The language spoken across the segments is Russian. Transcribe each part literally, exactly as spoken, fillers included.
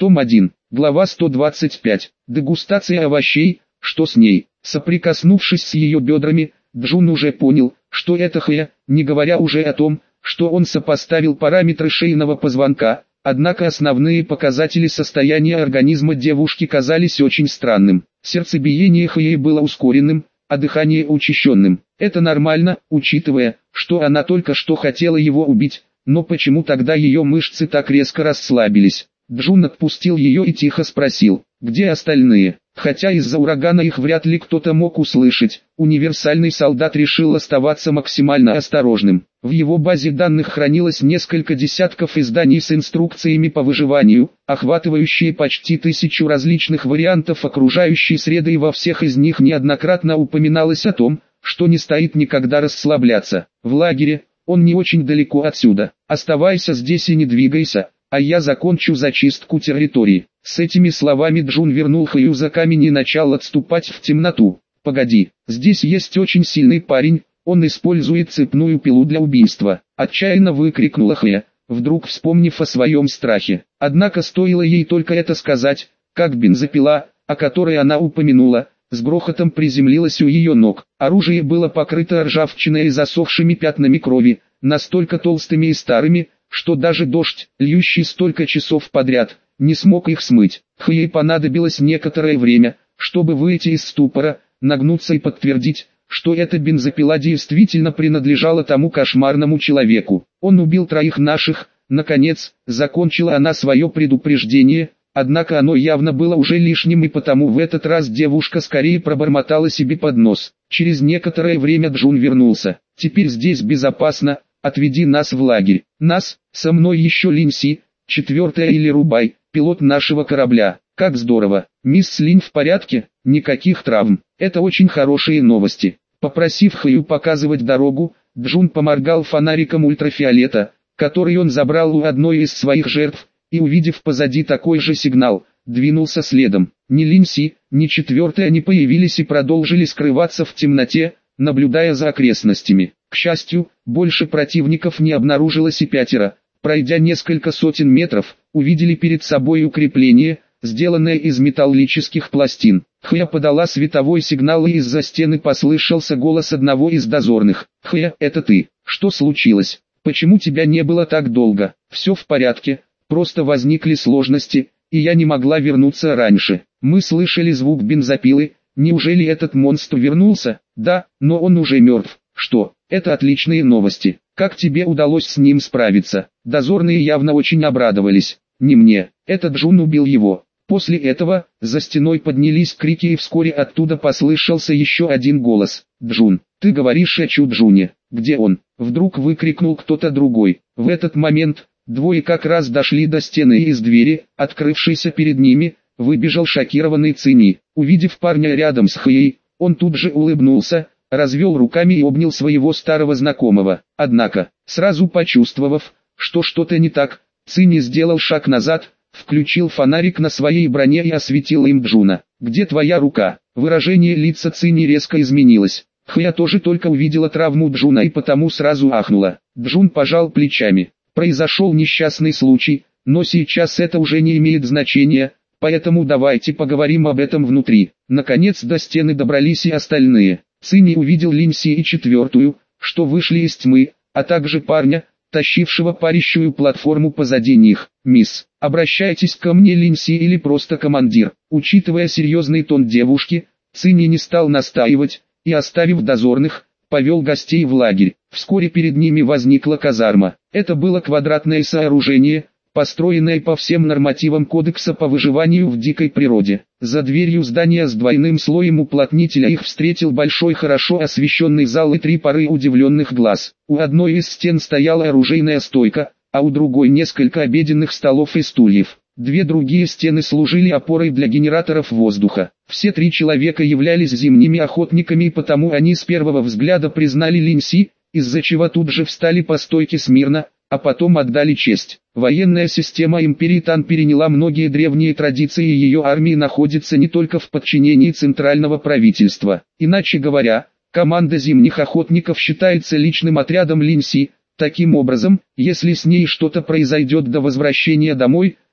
Том один, глава сто двадцать пять. Дегустация овощей, что с ней? Соприкоснувшись с ее бедрами, Джун уже понял, что это Хэ, не говоря уже о том, что он сопоставил параметры шейного позвонка, однако основные показатели состояния организма девушки казались очень странным. Сердцебиение Хэ было ускоренным, а дыхание учащенным. Это нормально, учитывая, что она только что хотела его убить, но почему тогда ее мышцы так резко расслабились? Джун отпустил ее и тихо спросил, где остальные? Хотя из-за урагана их вряд ли кто-то мог услышать, универсальный солдат решил оставаться максимально осторожным. В его базе данных хранилось несколько десятков изданий с инструкциями по выживанию, охватывающие почти тысячу различных вариантов окружающей среды, и во всех из них неоднократно упоминалось о том, что не стоит никогда расслабляться. В лагере, он не очень далеко отсюда, оставайся здесь и не двигайся, а я закончу зачистку территории. С этими словами Джун вернул Хаю за камень и начал отступать в темноту. Погоди, здесь есть очень сильный парень, он использует цепную пилу для убийства. Отчаянно выкрикнула Хэ, вдруг вспомнив о своем страхе. Однако стоило ей только это сказать, как бензопила, о которой она упомянула, с грохотом приземлилась у ее ног. Оружие было покрыто ржавчиной и засохшими пятнами крови, настолько толстыми и старыми, что даже дождь, льющий столько часов подряд, не смог их смыть. Хэй понадобилось некоторое время, чтобы выйти из ступора, нагнуться и подтвердить, что эта бензопила действительно принадлежала тому кошмарному человеку. Он убил троих наших, наконец, закончила она свое предупреждение, однако оно явно было уже лишним, и потому в этот раз девушка скорее пробормотала себе под нос. Через некоторое время Джун вернулся. Теперь здесь безопасно, отведи нас в лагерь. Нас, со мной еще Линси, четвертая или Рубай, пилот нашего корабля. Как здорово. Мисс Линь в порядке? Никаких травм. Это очень хорошие новости. Попросив Хаю показывать дорогу, Джун поморгал фонариком ультрафиолета, который он забрал у одной из своих жертв, и увидев позади такой же сигнал, двинулся следом. Ни Линси, ни четвертая не появились и продолжили скрываться в темноте, наблюдая за окрестностями. К счастью, больше противников не обнаружилось, и пятеро, пройдя несколько сотен метров, увидели перед собой укрепление, сделанное из металлических пластин. Хэ подала световой сигнал, и из-за стены послышался голос одного из дозорных. «Хэ, это ты? Что случилось? Почему тебя не было так долго?» «Все в порядке, просто возникли сложности, и я не могла вернуться раньше. Мы слышали звук бензопилы. Неужели этот монстр вернулся?» «Да, но он уже мертв». «Что? Это отличные новости. Как тебе удалось с ним справиться?» Дозорные явно очень обрадовались. «Не мне, этот Джун убил его». После этого, за стеной поднялись крики, и вскоре оттуда послышался еще один голос. «Джун, ты говоришь о Чу Джуне? Где он?» Вдруг выкрикнул кто-то другой. В этот момент, двое как раз дошли до стены, и из двери, открывшейся перед ними, выбежал шокированный Цини. Увидев парня рядом с Хэей, он тут же улыбнулся, развел руками и обнял своего старого знакомого. Однако, сразу почувствовав, что что-то не так, Цини сделал шаг назад, включил фонарик на своей броне и осветил им Джуна. «Где твоя рука?» Выражение лица Цини резко изменилось. Хэя тоже только увидела травму Джуна и потому сразу ахнула. Джун пожал плечами. «Произошел несчастный случай, но сейчас это уже не имеет значения, поэтому давайте поговорим об этом внутри». Наконец до стены добрались и остальные. Цини увидел Линси и четвертую, что вышли из тьмы, а также парня, тащившего парящую платформу позади них. «Мисс, обращайтесь ко мне Линси или просто командир». Учитывая серьезный тон девушки, Цини не стал настаивать, и, оставив дозорных, повел гостей в лагерь. Вскоре перед ними возникла казарма. Это было квадратное сооружение, построенное по всем нормативам Кодекса по выживанию в дикой природе. За дверью здания с двойным слоем уплотнителя их встретил большой хорошо освещенный зал и три пары удивленных глаз. У одной из стен стояла оружейная стойка, а у другой несколько обеденных столов и стульев. Две другие стены служили опорой для генераторов воздуха. Все три человека являлись зимними охотниками, и потому они с первого взгляда признали Линси, из-за чего тут же встали по стойке смирно, а потом отдали честь. Военная система империи Тан переняла многие древние традиции, и ее армии находится не только в подчинении центрального правительства. Иначе говоря, команда зимних охотников считается личным отрядом Линси. Таким образом, если с ней что-то произойдет до возвращения домой,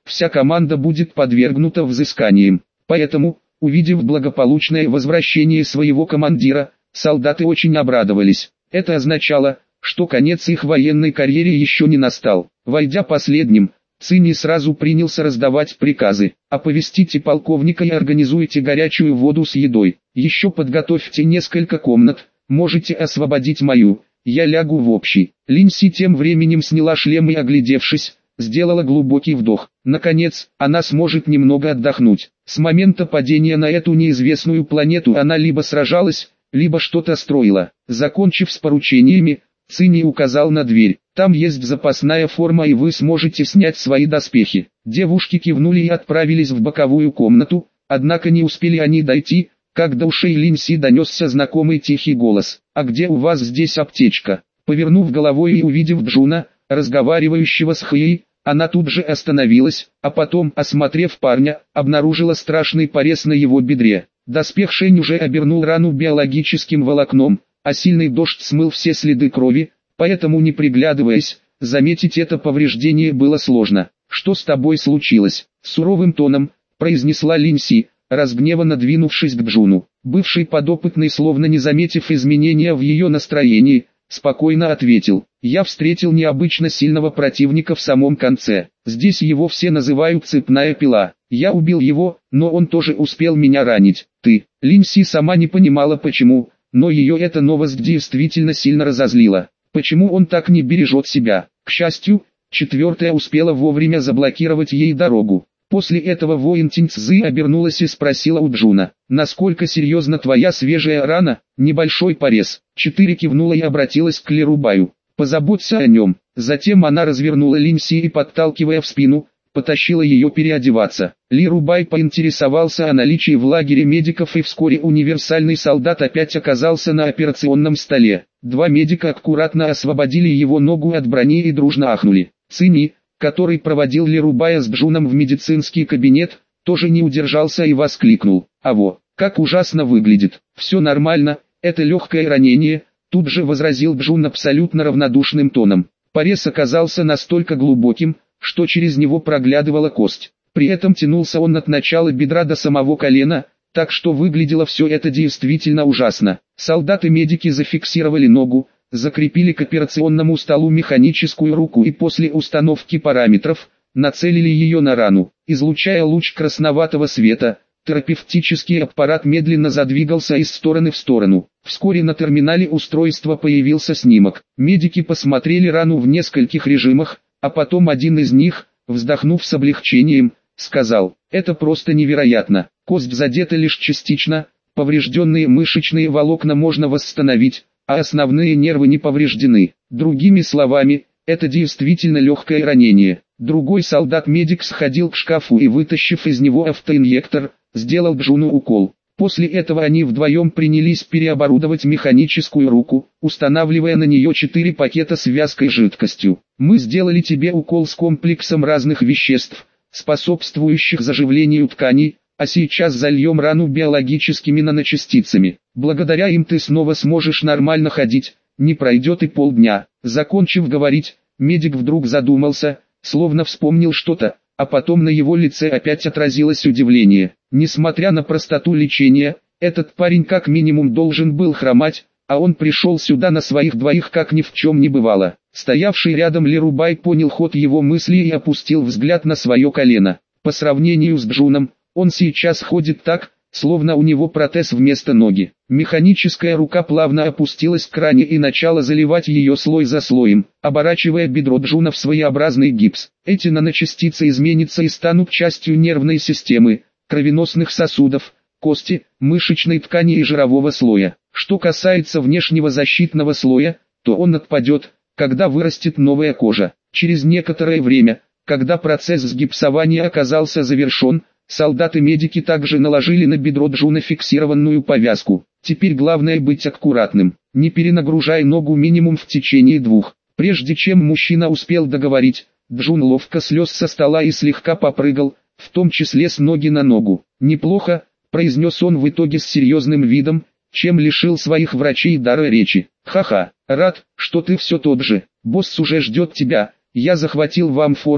вся команда будет подвергнута взысканиям. Поэтому, увидев благополучное возвращение своего командира, солдаты очень обрадовались. Это означало, что конец их военной карьере еще не настал. Войдя последним, Цинни сразу принялся раздавать приказы. Оповестите полковника и организуйте горячую воду с едой. Еще подготовьте несколько комнат, можете освободить мою, я лягу в общий. Линси тем временем сняла шлем и, оглядевшись, сделала глубокий вдох. Наконец, она сможет немного отдохнуть. С момента падения на эту неизвестную планету она либо сражалась, либо что-то строила. Закончив с поручениями, Цинни указал на дверь. Там есть запасная форма и вы сможете снять свои доспехи. Девушки кивнули и отправились в боковую комнату, однако не успели они дойти, как до ушей Линси донесся знакомый тихий голос. «А где у вас здесь аптечка?» Повернув головой и увидев Джуна, разговаривающего с Хэей, она тут же остановилась, а потом, осмотрев парня, обнаружила страшный порез на его бедре. Доспех Шень уже обернул рану биологическим волокном, а сильный дождь смыл все следы крови, поэтому, не приглядываясь, заметить это повреждение было сложно. «Что с тобой случилось?» — суровым тоном произнесла Линси, разгневанно двинувшись к Джуну. Бывший подопытный, словно не заметив изменения в ее настроении, спокойно ответил: «Я встретил необычно сильного противника в самом конце. Здесь его все называют цепная пила. Я убил его, но он тоже успел меня ранить. Ты». Линси сама не понимала почему, но ее эта новость действительно сильно разозлила. Почему он так не бережет себя? К счастью, четвертая успела вовремя заблокировать ей дорогу. После этого воин Тиньцзы обернулась и спросила у Джуна: «Насколько серьезна твоя свежая рана?» «Небольшой порез». Четыре кивнула и обратилась к Ли Рубаю: «Позаботься о нем». Затем она развернула Линси и, подталкивая в спину, потащила ее переодеваться. Ли Рубай поинтересовался о наличии в лагере медиков, и вскоре универсальный солдат опять оказался на операционном столе. Два медика аккуратно освободили его ногу от брони и дружно ахнули. Цинни, который проводил Ли Рубая с Джуном в медицинский кабинет, тоже не удержался и воскликнул: «Аво, как ужасно выглядит!» «Все нормально, это легкое ранение», — тут же возразил Джун абсолютно равнодушным тоном. Порез оказался настолько глубоким, что через него проглядывала кость. При этом тянулся он от начала бедра до самого колена, так что выглядело все это действительно ужасно. Солдаты-медики зафиксировали ногу, закрепили к операционному столу механическую руку и после установки параметров, нацелили ее на рану. Излучая луч красноватого света, терапевтический аппарат медленно задвигался из стороны в сторону. Вскоре на терминале устройства появился снимок. Медики посмотрели рану в нескольких режимах, а потом один из них, вздохнув с облегчением, сказал: «Это просто невероятно. Кость задета лишь частично, поврежденные мышечные волокна можно восстановить, а основные нервы не повреждены. Другими словами, это действительно легкое ранение». Другой солдат-медик сходил к шкафу и, вытащив из него автоинъектор, сделал Джуну укол. После этого они вдвоем принялись переоборудовать механическую руку, устанавливая на нее четыре пакета с вязкой жидкостью. «Мы сделали тебе укол с комплексом разных веществ, способствующих заживлению тканей, а сейчас зальем рану биологическими наночастицами. Благодаря им ты снова сможешь нормально ходить, не пройдет и полдня». Закончив говорить, медик вдруг задумался, словно вспомнил что-то, а потом на его лице опять отразилось удивление. Несмотря на простоту лечения, этот парень как минимум должен был хромать, а он пришел сюда на своих двоих как ни в чем не бывало. Стоявший рядом Ли Рубай понял ход его мыслей и опустил взгляд на свое колено. По сравнению с Джуном, он сейчас ходит так, словно у него протез вместо ноги. Механическая рука плавно опустилась к ране и начала заливать ее слой за слоем, оборачивая бедро Джуна в своеобразный гипс. Эти наночастицы изменятся и станут частью нервной системы, кровеносных сосудов, кости, мышечной ткани и жирового слоя. Что касается внешнего защитного слоя, то он отпадет, когда вырастет новая кожа. Через некоторое время, когда процесс сгипсования оказался завершен, солдаты-медики также наложили на бедро Джуна фиксированную повязку. Теперь главное быть аккуратным, не перенагружай ногу минимум в течение двух. Прежде чем мужчина успел договорить, Джун ловко слез со стола и слегка попрыгал, в том числе с ноги на ногу. «Неплохо», — произнес он в итоге с серьезным видом, чем лишил своих врачей дара речи. «Ха-ха, рад, что ты все тот же. Босс уже ждет тебя, я захватил вам форму,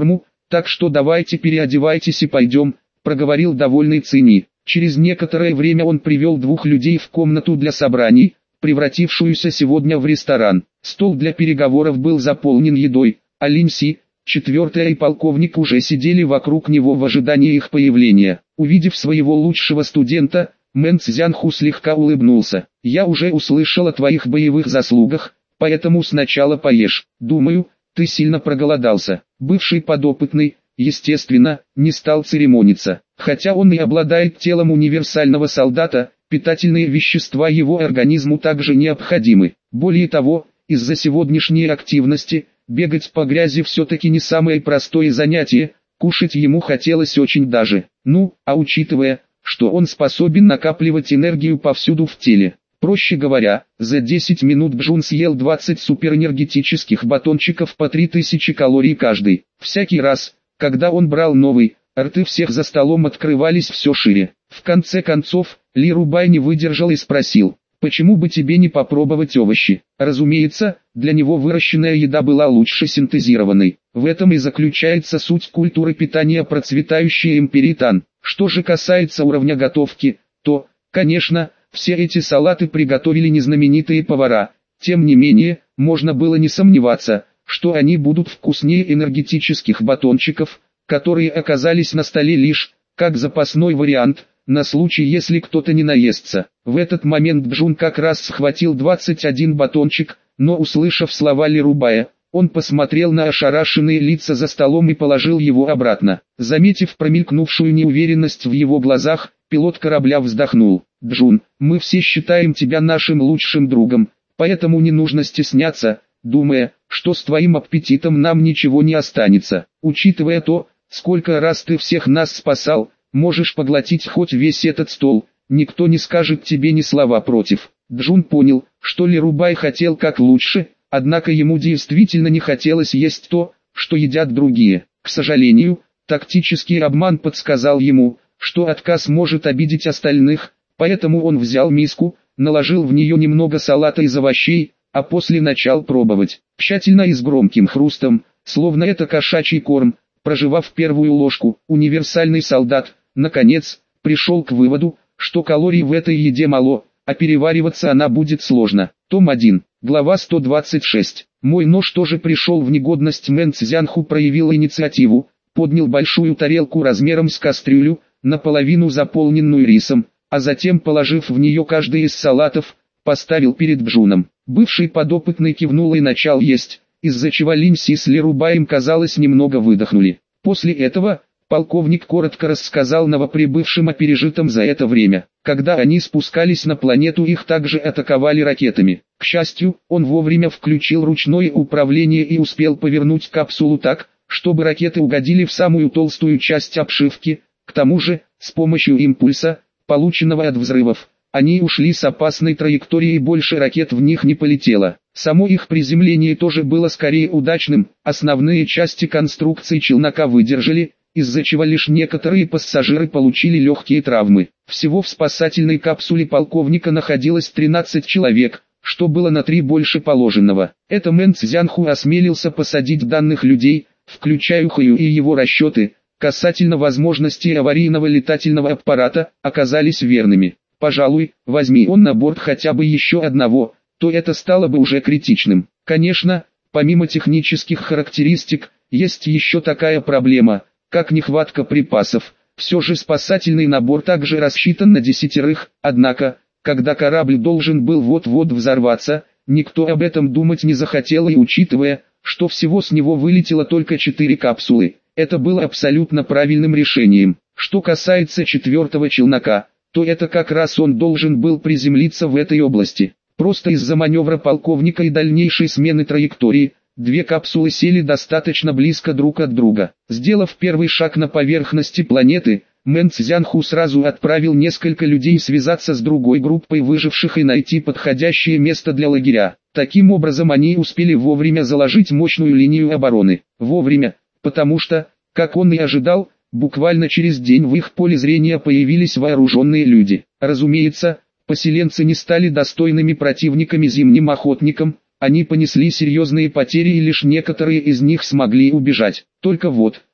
так что давайте переодевайтесь и пойдем, проговорил довольный Цини. Через некоторое время он привел двух людей в комнату для собраний, превратившуюся сегодня в ресторан. Стол для переговоров был заполнен едой, а Линь Си, четвертая и полковник уже сидели вокруг него в ожидании их появления. Увидев своего лучшего студента, Мэн Цзянху слегка улыбнулся. «Я уже услышал о твоих боевых заслугах, поэтому сначала поешь. Думаю, ты сильно проголодался». Бывший подопытный, естественно, не стал церемониться. Хотя он и обладает телом универсального солдата, питательные вещества его организму также необходимы. Более того, из-за сегодняшней активности, бегать по грязи все-таки не самое простое занятие, кушать ему хотелось очень даже. Ну, а учитывая, что он способен накапливать энергию повсюду в теле. Проще говоря, за десять минут Бжун съел двадцать суперэнергетических батончиков по три тысячи калорий каждый. Всякий раз, когда он брал новый, рты всех за столом открывались все шире. В конце концов, Ли Рубай не выдержал и спросил: «Почему бы тебе не попробовать овощи?» Разумеется, для него выращенная еда была лучше синтезированной. В этом и заключается суть культуры питания процветающей империи Тан. Что же касается уровня готовки, то, конечно, все эти салаты приготовили незнаменитые повара. Тем не менее, можно было не сомневаться, что они будут вкуснее энергетических батончиков, которые оказались на столе лишь, как запасной вариант, на случай если кто-то не наестся. В этот момент Бжун как раз схватил двадцать один батончик, но услышав слова Ли Рубая, он посмотрел на ошарашенные лица за столом и положил его обратно. Заметив промелькнувшую неуверенность в его глазах, пилот корабля вздохнул. «Джун, мы все считаем тебя нашим лучшим другом, поэтому не нужно стесняться, думая, что с твоим аппетитом нам ничего не останется. Учитывая то, сколько раз ты всех нас спасал, можешь поглотить хоть весь этот стол, никто не скажет тебе ни слова против». Джун понял, что Ли Рубай хотел как лучше, однако ему действительно не хотелось есть то, что едят другие. К сожалению, тактический обман подсказал ему, что отказ может обидеть остальных, поэтому он взял миску, наложил в нее немного салата из овощей, а после начал пробовать. Тщательно и с громким хрустом, словно это кошачий корм, прожевав первую ложку, универсальный солдат, наконец, пришел к выводу, что калорий в этой еде мало, а перевариваться она будет сложно. Том один, глава сто двадцать шесть. Мой нож тоже пришел в негодность. Мэн Цзянху проявил инициативу, поднял большую тарелку размером с кастрюлю, наполовину заполненную рисом, а затем, положив в нее каждый из салатов, поставил перед Бжуном. Бывший подопытный кивнул и начал есть, из-за чего Линь Си с Ли Рубаем, казалось, немного выдохнули. После этого, полковник коротко рассказал новоприбывшим о пережитом за это время. Когда они спускались на планету, их также атаковали ракетами. К счастью, он вовремя включил ручное управление и успел повернуть капсулу так, чтобы ракеты угодили в самую толстую часть обшивки. К тому же, с помощью импульса, полученного от взрывов, они ушли с опасной траектории и больше ракет в них не полетело. Само их приземление тоже было скорее удачным, основные части конструкции челнока выдержали, из-за чего лишь некоторые пассажиры получили легкие травмы. Всего в спасательной капсуле полковника находилось тринадцать человек, что было на три больше положенного. Это Мэн Цзянху осмелился посадить данных людей, включая Хаю, и его расчеты касательно возможностей аварийного летательного аппарата оказались верными. Пожалуй, возьми он на борт хотя бы еще одного, то это стало бы уже критичным. Конечно, помимо технических характеристик, есть еще такая проблема, как нехватка припасов. Все же спасательный набор также рассчитан на десятерых, однако, когда корабль должен был вот-вот взорваться, никто об этом думать не захотел, и учитывая, что всего с него вылетело только четыре капсулы, это было абсолютно правильным решением. Что касается четвертого челнока, то это как раз он должен был приземлиться в этой области. Просто из-за маневра полковника и дальнейшей смены траектории, две капсулы сели достаточно близко друг от друга. Сделав первый шаг на поверхности планеты, Мэн Цзянху сразу отправил несколько людей связаться с другой группой выживших и найти подходящее место для лагеря. Таким образом они успели вовремя заложить мощную линию обороны. Вовремя, потому что, как он и ожидал, буквально через день в их поле зрения появились вооруженные люди. Разумеется, поселенцы не стали достойными противниками зимним охотникам, они понесли серьезные потери и лишь некоторые из них смогли убежать. Только вот,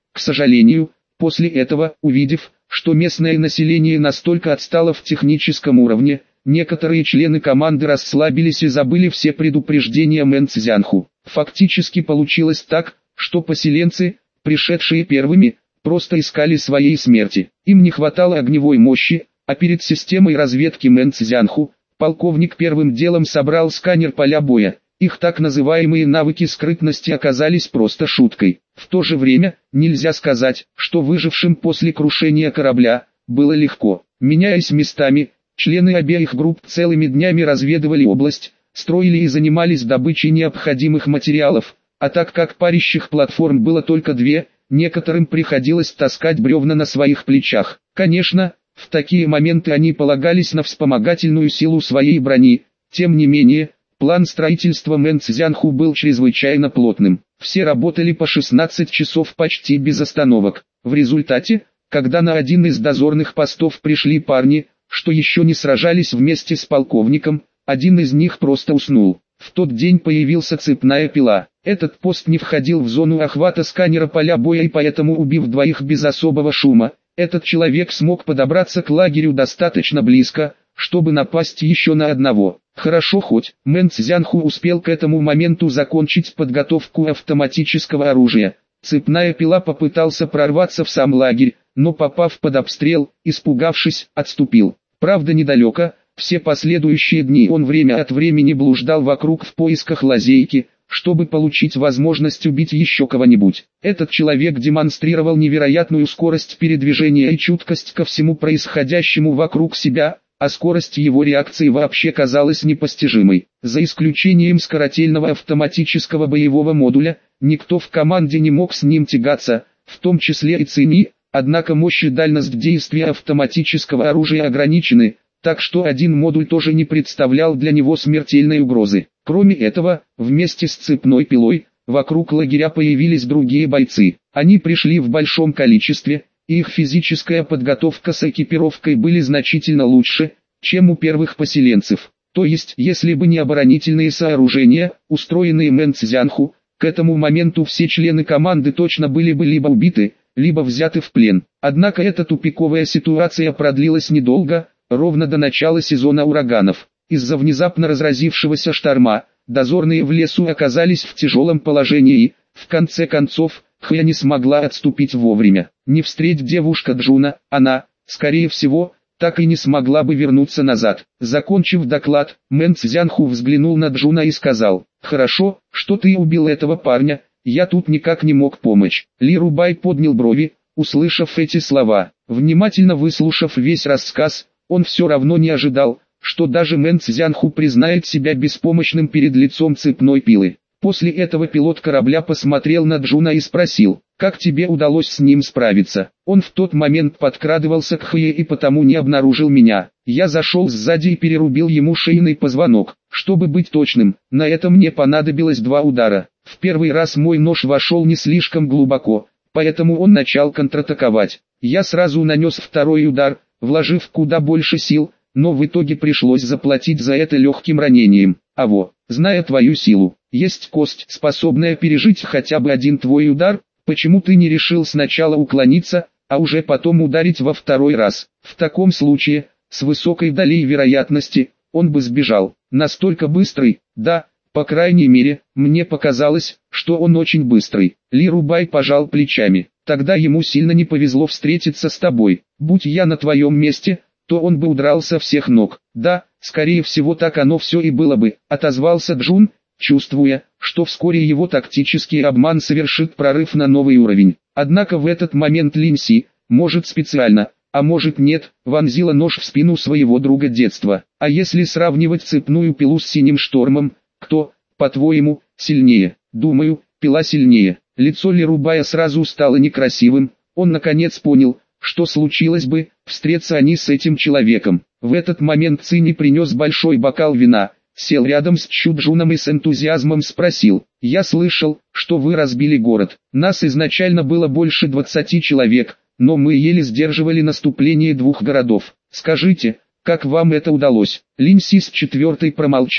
К сожалению, после этого, увидев, что местное население настолько отстало в техническом уровне, некоторые члены команды расслабились и забыли все предупреждения Мэн Цзянху. Фактически получилось так, что поселенцы, пришедшие первыми, просто искали своей смерти. Им не хватало огневой мощи, а перед системой разведки Мэн Цзянху, полковник первым делом собрал сканер поля боя. Их так называемые навыки скрытности оказались просто шуткой. В то же время, нельзя сказать, что выжившим после крушения корабля было легко. Меняясь местами, члены обеих групп целыми днями разведывали область, строили и занимались добычей необходимых материалов, а так как парящих платформ было только две, некоторым приходилось таскать бревна на своих плечах. Конечно, в такие моменты они полагались на вспомогательную силу своей брони, тем не менее, план строительства Мэн Цзянху был чрезвычайно плотным. Все работали по шестнадцать часов почти без остановок. В результате, когда на один из дозорных постов пришли парни, что еще не сражались вместе с полковником, один из них просто уснул. В тот день появился цепная пила. Этот пост не входил в зону охвата сканера поля боя, и поэтому, убив двоих без особого шума, этот человек смог подобраться к лагерю достаточно близко, чтобы напасть еще на одного. Хорошо, хоть Мэн Цзянху успел к этому моменту закончить подготовку автоматического оружия. Цепная пила попытался прорваться в сам лагерь, но попав под обстрел, испугавшись, отступил. Правда, недалеко, все последующие дни он время от времени блуждал вокруг в поисках лазейки, чтобы получить возможность убить еще кого-нибудь. Этот человек демонстрировал невероятную скорость передвижения и чуткость ко всему происходящему вокруг себя, а скорость его реакции вообще казалась непостижимой. За исключением скоротельного автоматического боевого модуля, никто в команде не мог с ним тягаться, в том числе и Цинь, однако мощь и дальность действия автоматического оружия ограничены, так что один модуль тоже не представлял для него смертельной угрозы. Кроме этого, вместе с цепной пилой, вокруг лагеря появились другие бойцы. Они пришли в большом количестве, и их физическая подготовка с экипировкой были значительно лучше, чем у первых поселенцев. То есть, если бы не оборонительные сооружения, устроенные Мэн Цзянху, к этому моменту все члены команды точно были бы либо убиты, либо взяты в плен. Однако эта тупиковая ситуация продлилась недолго, ровно до начала сезона ураганов. Из-за внезапно разразившегося шторма, дозорные в лесу оказались в тяжелом положении и, в конце концов, Хэ не смогла отступить вовремя. Не встреть девушка Джуна, она, скорее всего, так и не смогла бы вернуться назад. Закончив доклад, Мэн Цзянху взглянул на Джуна и сказал: «Хорошо, что ты убил этого парня, я тут никак не мог помочь». Ли Рубай поднял брови, услышав эти слова. Внимательно выслушав весь рассказ, он все равно не ожидал, что даже Мэн Цзянху признает себя беспомощным перед лицом цепной пилы. После этого пилот корабля посмотрел на Джуна и спросил: «Как тебе удалось с ним справиться?» Он в тот момент подкрадывался к Хэ и потому не обнаружил меня. Я зашел сзади и перерубил ему шейный позвонок. Чтобы быть точным, на это мне понадобилось два удара. В первый раз мой нож вошел не слишком глубоко, поэтому он начал контратаковать. Я сразу нанес второй удар, вложив куда больше сил, но в итоге пришлось заплатить за это легким ранением. А во, зная твою силу, есть кость, способная пережить хотя бы один твой удар, почему ты не решил сначала уклониться, а уже потом ударить во второй раз? В таком случае, с высокой долей вероятности, он бы сбежал. Настолько быстрый, да, по крайней мере, мне показалось, что он очень быстрый. Ли Рубай пожал плечами. Тогда ему сильно не повезло встретиться с тобой. Будь я на твоем месте, то он бы удрал со всех ног. Да, скорее всего так оно все и было бы, отозвался Джун, чувствуя, что вскоре его тактический обман совершит прорыв на новый уровень. Однако в этот момент Линь Си, может специально, а может нет, вонзила нож в спину своего друга детства. А если сравнивать цепную пилу с синим штормом, кто, по-твоему, сильнее? Думаю, пила сильнее. Лицо Ли Рубая сразу стало некрасивым, он наконец понял, что случилось бы, встреться они с этим человеком. В этот момент Цинь принес большой бокал вина, сел рядом с Чуджуном и с энтузиазмом спросил: «Я слышал, что вы разбили город. Нас изначально было больше двадцати человек, но мы еле сдерживали наступление двух городов. Скажите, как вам это удалось?» Линь Си с четвертой промолчали,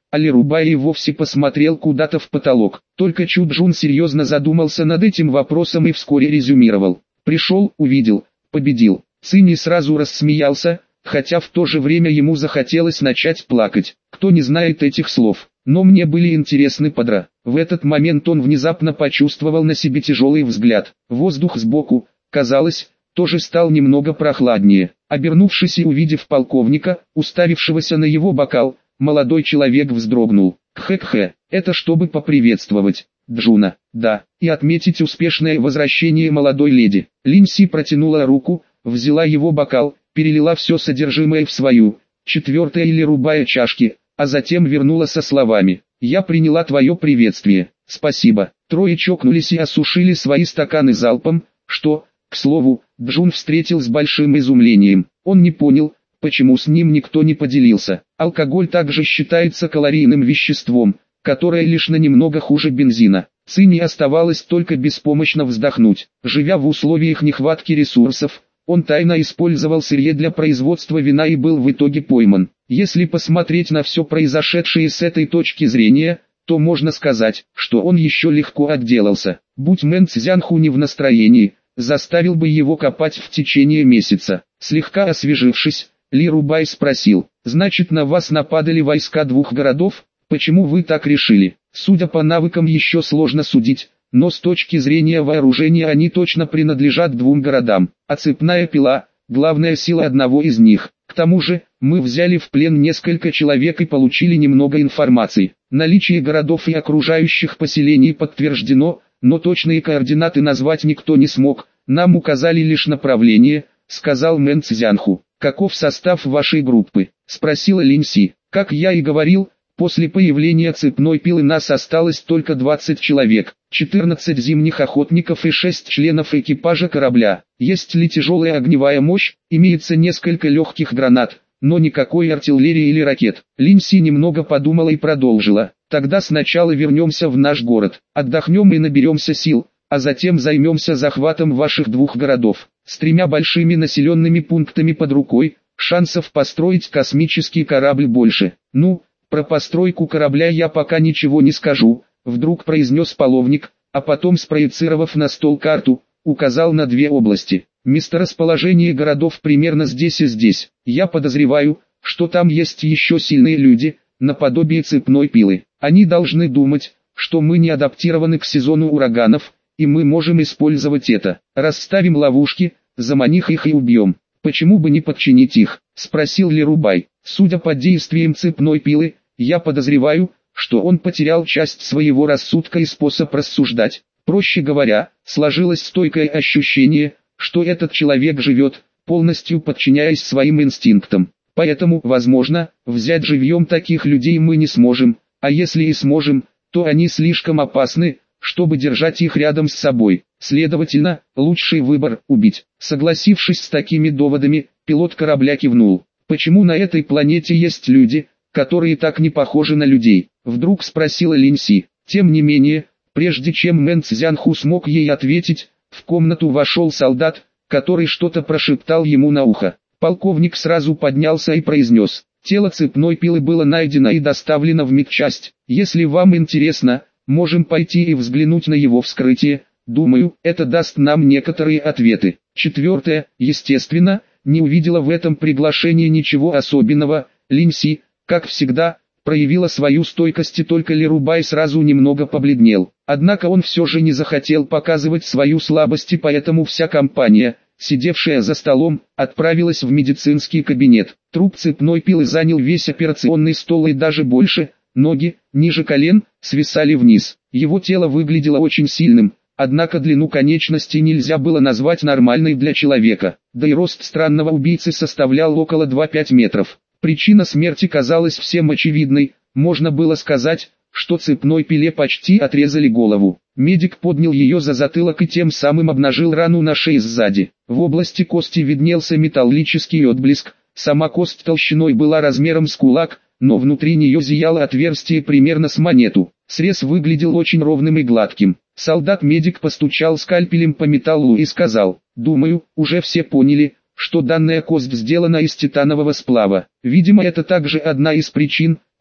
Али Рубай и вовсе посмотрел куда-то в потолок. Только Чуджун серьезно задумался над этим вопросом и вскоре резюмировал. Пришел, увидел, победил. Цинь сразу рассмеялся, хотя в то же время ему захотелось начать плакать. Кто не знает этих слов? Но мне были интересны подра. В этот момент он внезапно почувствовал на себе тяжелый взгляд. Воздух сбоку, казалось, тоже стал немного прохладнее. Обернувшись и увидев полковника, уставившегося на его бокал, молодой человек вздрогнул. Кхе-кхе, это чтобы поприветствовать Джуна, да, и отметить успешное возвращение молодой леди. Линси протянула руку, взяла его бокал, перелила все содержимое в свою, четвертая или рубая чашки, а затем вернула со словами: «Я приняла твое приветствие, спасибо». Трое чокнулись и осушили свои стаканы залпом, что, к слову, Джун встретил с большим изумлением. Он не понял, почему с ним никто не поделился. Алкоголь также считается калорийным веществом, которое лишь на немного хуже бензина. Цинни оставалось только беспомощно вздохнуть. Живя в условиях нехватки ресурсов, он тайно использовал сырье для производства вина и был в итоге пойман. Если посмотреть на все произошедшее с этой точки зрения, то можно сказать, что он еще легко отделался. Будь Мэн Цзянху не в настроении, заставил бы его копать в течение месяца. Слегка освежившись, Ли Рубай спросил: «Значит, на вас нападали войска двух городов? Почему вы так решили?» Судя по навыкам, еще сложно судить, но с точки зрения вооружения они точно принадлежат двум городам, а цепная пила – главная сила одного из них. К тому же, мы взяли в плен несколько человек и получили немного информации. Наличие городов и окружающих поселений подтверждено, но точные координаты назвать никто не смог, нам указали лишь направление, сказал Мэн Цзянху. «Каков состав вашей группы?» – спросила Линси. «Как я и говорил, после появления цепной пилы нас осталось только двадцать человек, четырнадцать зимних охотников и шесть членов экипажа корабля. Есть ли тяжелая огневая мощь, имеется несколько легких гранат, но никакой артиллерии или ракет». Линси немного подумала и продолжила: «Тогда сначала вернемся в наш город, отдохнем и наберемся сил, а затем займемся захватом ваших двух городов. С тремя большими населенными пунктами под рукой, шансов построить космический корабль больше. Ну, про постройку корабля я пока ничего не скажу», вдруг произнес половник, а потом, спроецировав на стол карту, указал на две области. «Месторасположение городов примерно здесь и здесь. Я подозреваю, что там есть еще сильные люди, наподобие цепной пилы. Они должны думать, что мы не адаптированы к сезону ураганов, и мы можем использовать это. Расставим ловушки, заманив их и убьем. Почему бы не подчинить их?» – спросил Ли Рубай. «Судя по действиям цепной пилы, я подозреваю, что он потерял часть своего рассудка и способ рассуждать. Проще говоря, сложилось стойкое ощущение, что этот человек живет, полностью подчиняясь своим инстинктам. Поэтому, возможно, взять живьем таких людей мы не сможем, а если и сможем, то они слишком опасны, чтобы держать их рядом с собой. Следовательно, лучший выбор – убить». Согласившись с такими доводами, пилот корабля кивнул. «Почему на этой планете есть люди, которые так не похожи на людей?» – вдруг спросила Линси. Тем не менее, прежде чем Мэн Цзянху смог ей ответить, в комнату вошел солдат, который что-то прошептал ему на ухо. Полковник сразу поднялся и произнес: «Тело цепной пилы было найдено и доставлено в медчасть. Если вам интересно, можем пойти и взглянуть на его вскрытие. Думаю, это даст нам некоторые ответы». Четвертое, естественно, не увидела в этом приглашении ничего особенного. Линси, как всегда, проявила свою стойкость, и только Ли Рубай сразу немного побледнел. Однако он все же не захотел показывать свою слабость, и поэтому вся компания, сидевшая за столом, отправилась в медицинский кабинет. Труп цепной пилы занял весь операционный стол и даже больше. Ноги, ниже колен, свисали вниз. Его тело выглядело очень сильным, однако длину конечностей нельзя было назвать нормальной для человека. Да и рост странного убийцы составлял около двух-пяти метров. Причина смерти казалась всем очевидной. Можно было сказать, что цепной пиле почти отрезали голову. Медик поднял ее за затылок и тем самым обнажил рану на шее сзади. В области кости виднелся металлический отблеск. Сама кость толщиной была размером с кулак, но внутри нее зияло отверстие примерно с монету. Срез выглядел очень ровным и гладким. Солдат-медик постучал скальпелем по металлу и сказал: «Думаю, уже все поняли, что данная кость сделана из титанового сплава. Видимо, это также одна из причин,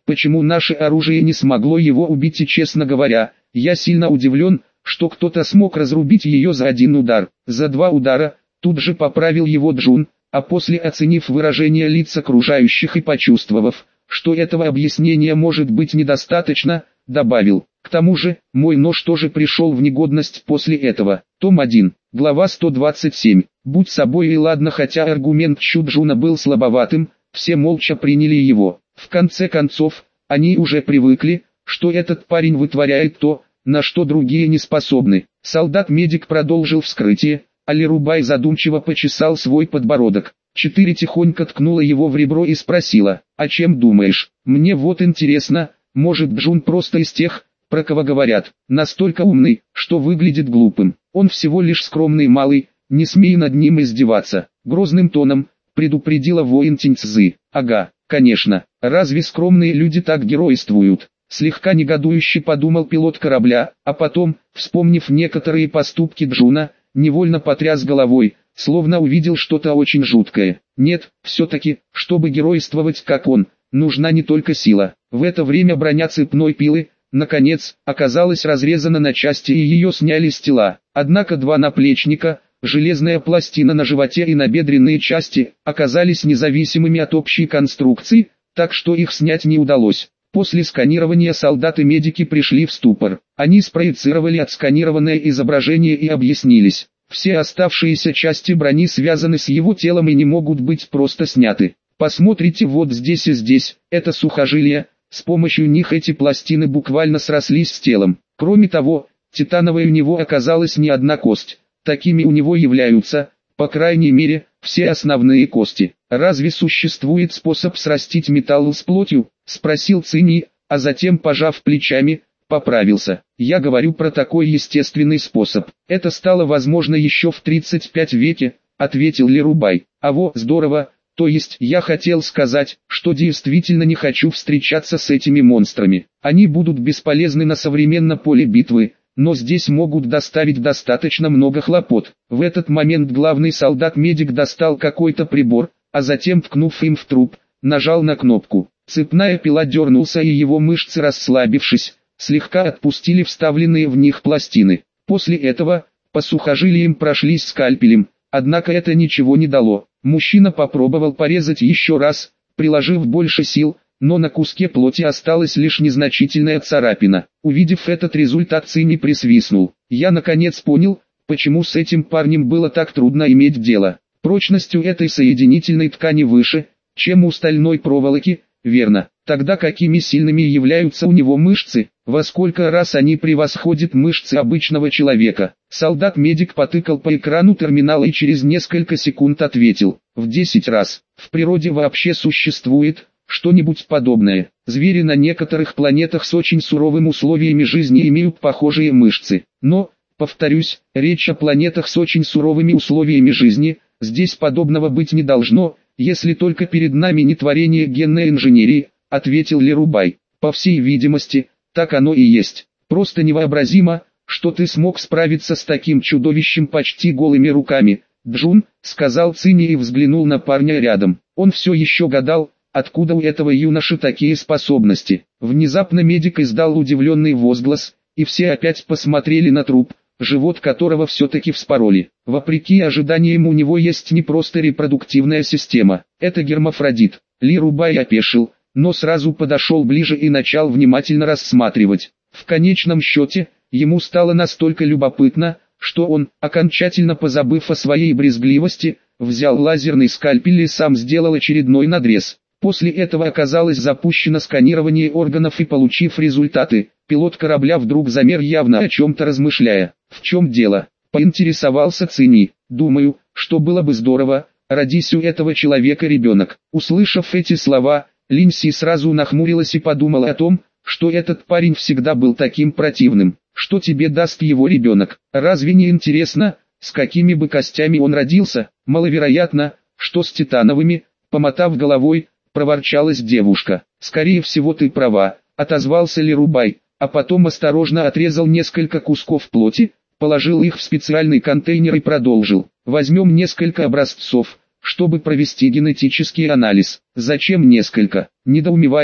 почему наше оружие не смогло его убить, и, честно говоря, я сильно удивлен, что кто-то смог разрубить ее за один удар, за два удара. Тут же поправил его Джун, а после, оценив выражение лиц окружающих и почувствовав, что этого объяснения может быть недостаточно, добавил: к тому же, мой нож тоже пришел в негодность после этого. Том один, глава сто двадцать семь. Будь собой и ладно, хотя аргумент Чу Джуна был слабоватым, все молча приняли его. В конце концов, они уже привыкли, что этот парень вытворяет то, на что другие не способны. Солдат-медик продолжил вскрытие, а Лерубай задумчиво почесал свой подбородок. Четыре тихонько ткнула его в ребро и спросила: «О чем думаешь? Мне вот интересно, может, Джун просто из тех, про кого говорят, настолько умный, что выглядит глупым. Он всего лишь скромный малый, не смей над ним издеваться», — грозным тоном предупредила воин Тиньцзы. «Ага, конечно, разве скромные люди так геройствуют?» Слегка негодующе подумал пилот корабля, а потом, вспомнив некоторые поступки Джуна, невольно потряс головой, словно увидел что-то очень жуткое. Нет, все-таки, чтобы геройствовать как он, нужна не только сила. В это время броня цепной пилы, наконец, оказалась разрезана на части и ее сняли с тела. Однако два наплечника, железная пластина на животе и набедренные части, оказались независимыми от общей конструкции, так что их снять не удалось. После сканирования солдаты-медики пришли в ступор. Они спроецировали отсканированное изображение и объяснились: все оставшиеся части брони связаны с его телом и не могут быть просто сняты. Посмотрите вот здесь и здесь, это сухожилия, с помощью них эти пластины буквально срослись с телом. Кроме того, титановой у него оказалась не одна кость, такими у него являются, по крайней мере, все основные кости. «Разве существует способ срастить металл с плотью?» — спросил Цинь, а затем, пожав плечами, поправился: «Я говорю про такой естественный способ. Это стало возможно еще в тридцать пятом веке», — ответил Лерубай. «А во, здорово, то есть я хотел сказать, что действительно не хочу встречаться с этими монстрами. Они будут бесполезны на современном поле битвы, но здесь могут доставить достаточно много хлопот». В этот момент главный солдат-медик достал какой-то прибор, а затем, ткнув им в труп, нажал на кнопку. Цепная пила дернулся, и его мышцы, расслабившись, слегка отпустили вставленные в них пластины. После этого, по сухожилиям прошлись скальпелем, однако это ничего не дало. Мужчина попробовал порезать еще раз, приложив больше сил, но на куске плоти осталась лишь незначительная царапина. Увидев этот результат, Цинь присвистнул. «Я наконец понял, почему с этим парнем было так трудно иметь дело. Прочность у этой соединительной ткани выше, чем у стальной проволоки, верно? Тогда какими сильными являются у него мышцы, во сколько раз они превосходят мышцы обычного человека?» Солдат-медик потыкал по экрану терминала и через несколько секунд ответил: «В десять раз. В природе вообще существует что-нибудь подобное. Звери на некоторых планетах с очень суровыми условиями жизни имеют похожие мышцы. Но, повторюсь, речь о планетах с очень суровыми условиями жизни, здесь подобного быть не должно, если только перед нами не творение генной инженерии», — ответил Лерубай. «По всей видимости, так оно и есть. Просто невообразимо, что ты смог справиться с таким чудовищем почти голыми руками, Джун», — сказал Цинь и взглянул на парня рядом. Он все еще гадал, откуда у этого юноши такие способности. Внезапно медик издал удивленный возглас, и все опять посмотрели на труп, живот которого все-таки вспороли. Вопреки ожиданиям, у него есть не просто репродуктивная система, это гермафродит. Лерубай опешил, но сразу подошел ближе и начал внимательно рассматривать. В конечном счете, ему стало настолько любопытно, что он, окончательно позабыв о своей брезгливости, взял лазерный скальпель и сам сделал очередной надрез. После этого оказалось запущено сканирование органов, и, получив результаты, пилот корабля вдруг замер, явно о чем-то размышляя. «В чем дело?» — поинтересовался Цинь. «Думаю, что было бы здорово, родись у этого человека ребенок». Услышав эти слова, Линси сразу нахмурилась и подумала о том, что этот парень всегда был таким противным. «Что тебе даст его ребенок? Разве не интересно, с какими бы костями он родился?» «Маловероятно, что с титановыми», — помотав головой, проворчалась девушка. «Скорее всего, ты права», — отозвался Лерубай, а потом осторожно отрезал несколько кусков плоти, положил их в специальный контейнер и продолжил. «Возьмем несколько образцов, чтобы провести генетический анализ». «Зачем несколько?» — недоумевая,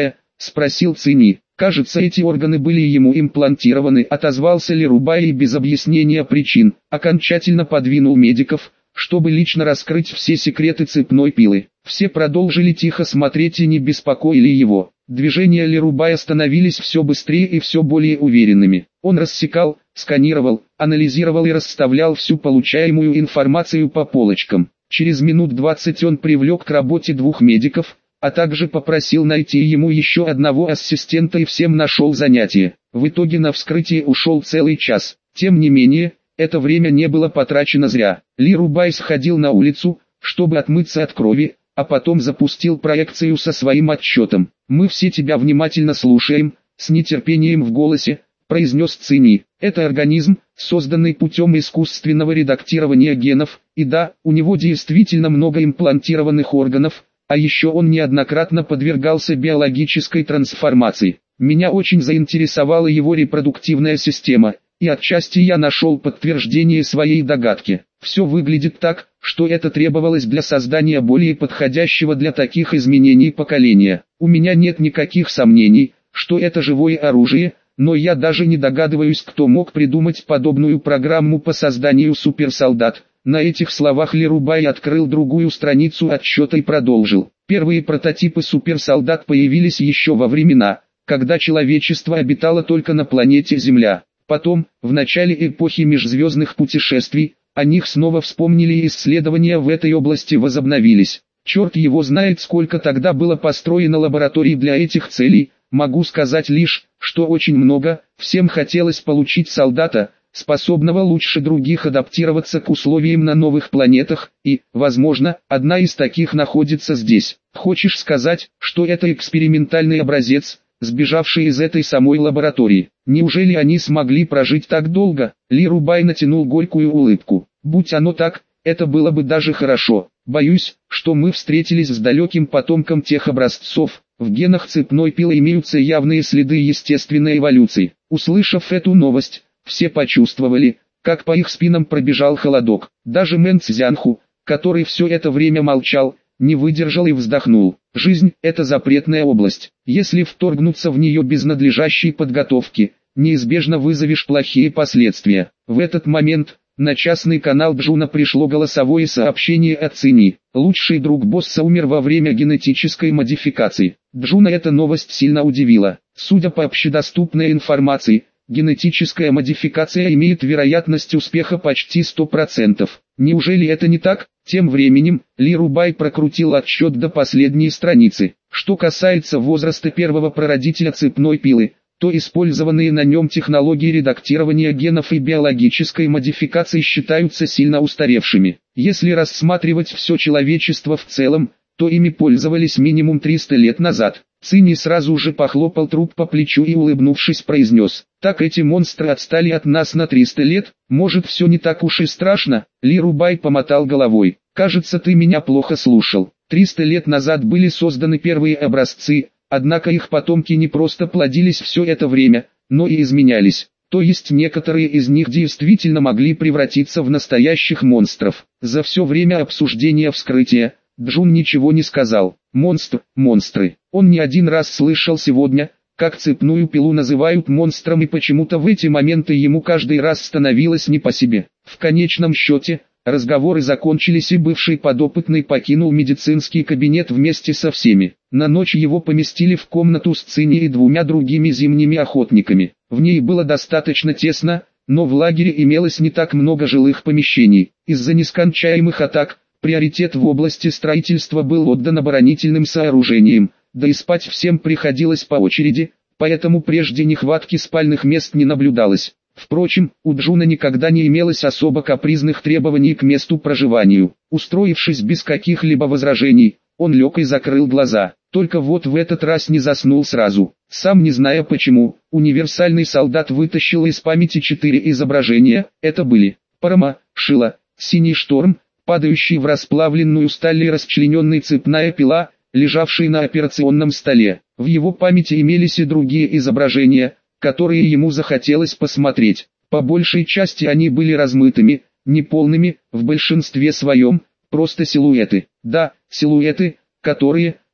спросил Цини. Кажется, эти органы были ему имплантированы, отозвался Лерубай и без объяснения причин окончательно подвинул медиков, чтобы лично раскрыть все секреты цепной пилы. Все продолжили тихо смотреть и не беспокоили его. Движения Лерубая становились все быстрее и все более уверенными. Он рассекал, сканировал, анализировал и расставлял всю получаемую информацию по полочкам. Через минут двадцать он привлек к работе двух медиков, а также попросил найти ему еще одного ассистента и всем нашел занятие. В итоге на вскрытие ушел целый час. Тем не менее, это время не было потрачено зря. Лерубай сходил на улицу, чтобы отмыться от крови, а потом запустил проекцию со своим отчетом. «Мы все тебя внимательно слушаем», — с нетерпением в голосе произнес Цини. «Это организм, созданный путем искусственного редактирования генов, и да, у него действительно много имплантированных органов, а еще он неоднократно подвергался биологической трансформации. Меня очень заинтересовала его репродуктивная система, и отчасти я нашел подтверждение своей догадки. Все выглядит так, что это требовалось для создания более подходящего для таких изменений поколения. У меня нет никаких сомнений, что это живое оружие, но я даже не догадываюсь, кто мог придумать подобную программу по созданию суперсолдат». На этих словах Лерубай открыл другую страницу отчета и продолжил. Первые прототипы суперсолдат появились еще во времена, когда человечество обитало только на планете Земля. Потом, в начале эпохи межзвездных путешествий, о них снова вспомнили и исследования в этой области возобновились. Черт его знает, сколько тогда было построено лабораторий для этих целей, могу сказать лишь, что очень много. Всем хотелось получить солдата, способного лучше других адаптироваться к условиям на новых планетах, и, возможно, одна из таких находится здесь. Хочешь сказать, что это экспериментальный образец, сбежавший из этой самой лаборатории? Неужели они смогли прожить так долго? Лерубай натянул горькую улыбку. Будь оно так, это было бы даже хорошо. Боюсь, что мы встретились с далеким потомком тех образцов. В генах цепной пилы имеются явные следы естественной эволюции. Услышав эту новость, все почувствовали, как по их спинам пробежал холодок. Даже Мэн Цзянху, который все это время молчал, не выдержал и вздохнул. Жизнь – это запретная область. Если вторгнуться в нее без надлежащей подготовки, неизбежно вызовешь плохие последствия. В этот момент на частный канал Джуна пришло голосовое сообщение от Цини. Лучший друг босса умер во время генетической модификации. Джуна эта новость сильно удивила. Судя по общедоступной информации, генетическая модификация имеет вероятность успеха почти сто процентов. Неужели это не так? Тем временем, Лерубай прокрутил отсчет до последней страницы. Что касается возраста первого прародителя цепной пилы, то использованные на нем технологии редактирования генов и биологической модификации считаются сильно устаревшими. Если рассматривать все человечество в целом, то ими пользовались минимум триста лет назад. Цини сразу же похлопал труп по плечу и, улыбнувшись, произнес: «Так эти монстры отстали от нас на триста лет, может, все не так уж и страшно?» Лерубай помотал головой. «Кажется, ты меня плохо слушал. триста лет назад были созданы первые образцы, однако их потомки не просто плодились все это время, но и изменялись. То есть некоторые из них действительно могли превратиться в настоящих монстров». За все время обсуждения вскрытия Джун ничего не сказал. Монстр, монстры. Он не один раз слышал сегодня, как цепную пилу называют монстром, и почему-то в эти моменты ему каждый раз становилось не по себе. В конечном счете, разговоры закончились, и бывший подопытный покинул медицинский кабинет вместе со всеми. На ночь его поместили в комнату с Цини и двумя другими зимними охотниками. В ней было достаточно тесно, но в лагере имелось не так много жилых помещений. Из-за нескончаемых атак, приоритет в области строительства был отдан оборонительным сооружениям, да и спать всем приходилось по очереди, поэтому прежде нехватки спальных мест не наблюдалось. Впрочем, у Джуна никогда не имелось особо капризных требований к месту проживанию. Устроившись без каких-либо возражений, он лег и закрыл глаза. Только вот в этот раз не заснул сразу. Сам не зная почему, универсальный солдат вытащил из памяти четыре изображения. Это были Парама, Шила, Синий шторм, падающий в расплавленную сталь и расчлененная цепная пила, лежавший на операционном столе. В его памяти имелись и другие изображения, которые ему захотелось посмотреть. По большей части они были размытыми, неполными, в большинстве своем, просто силуэты. Да, силуэты, которые,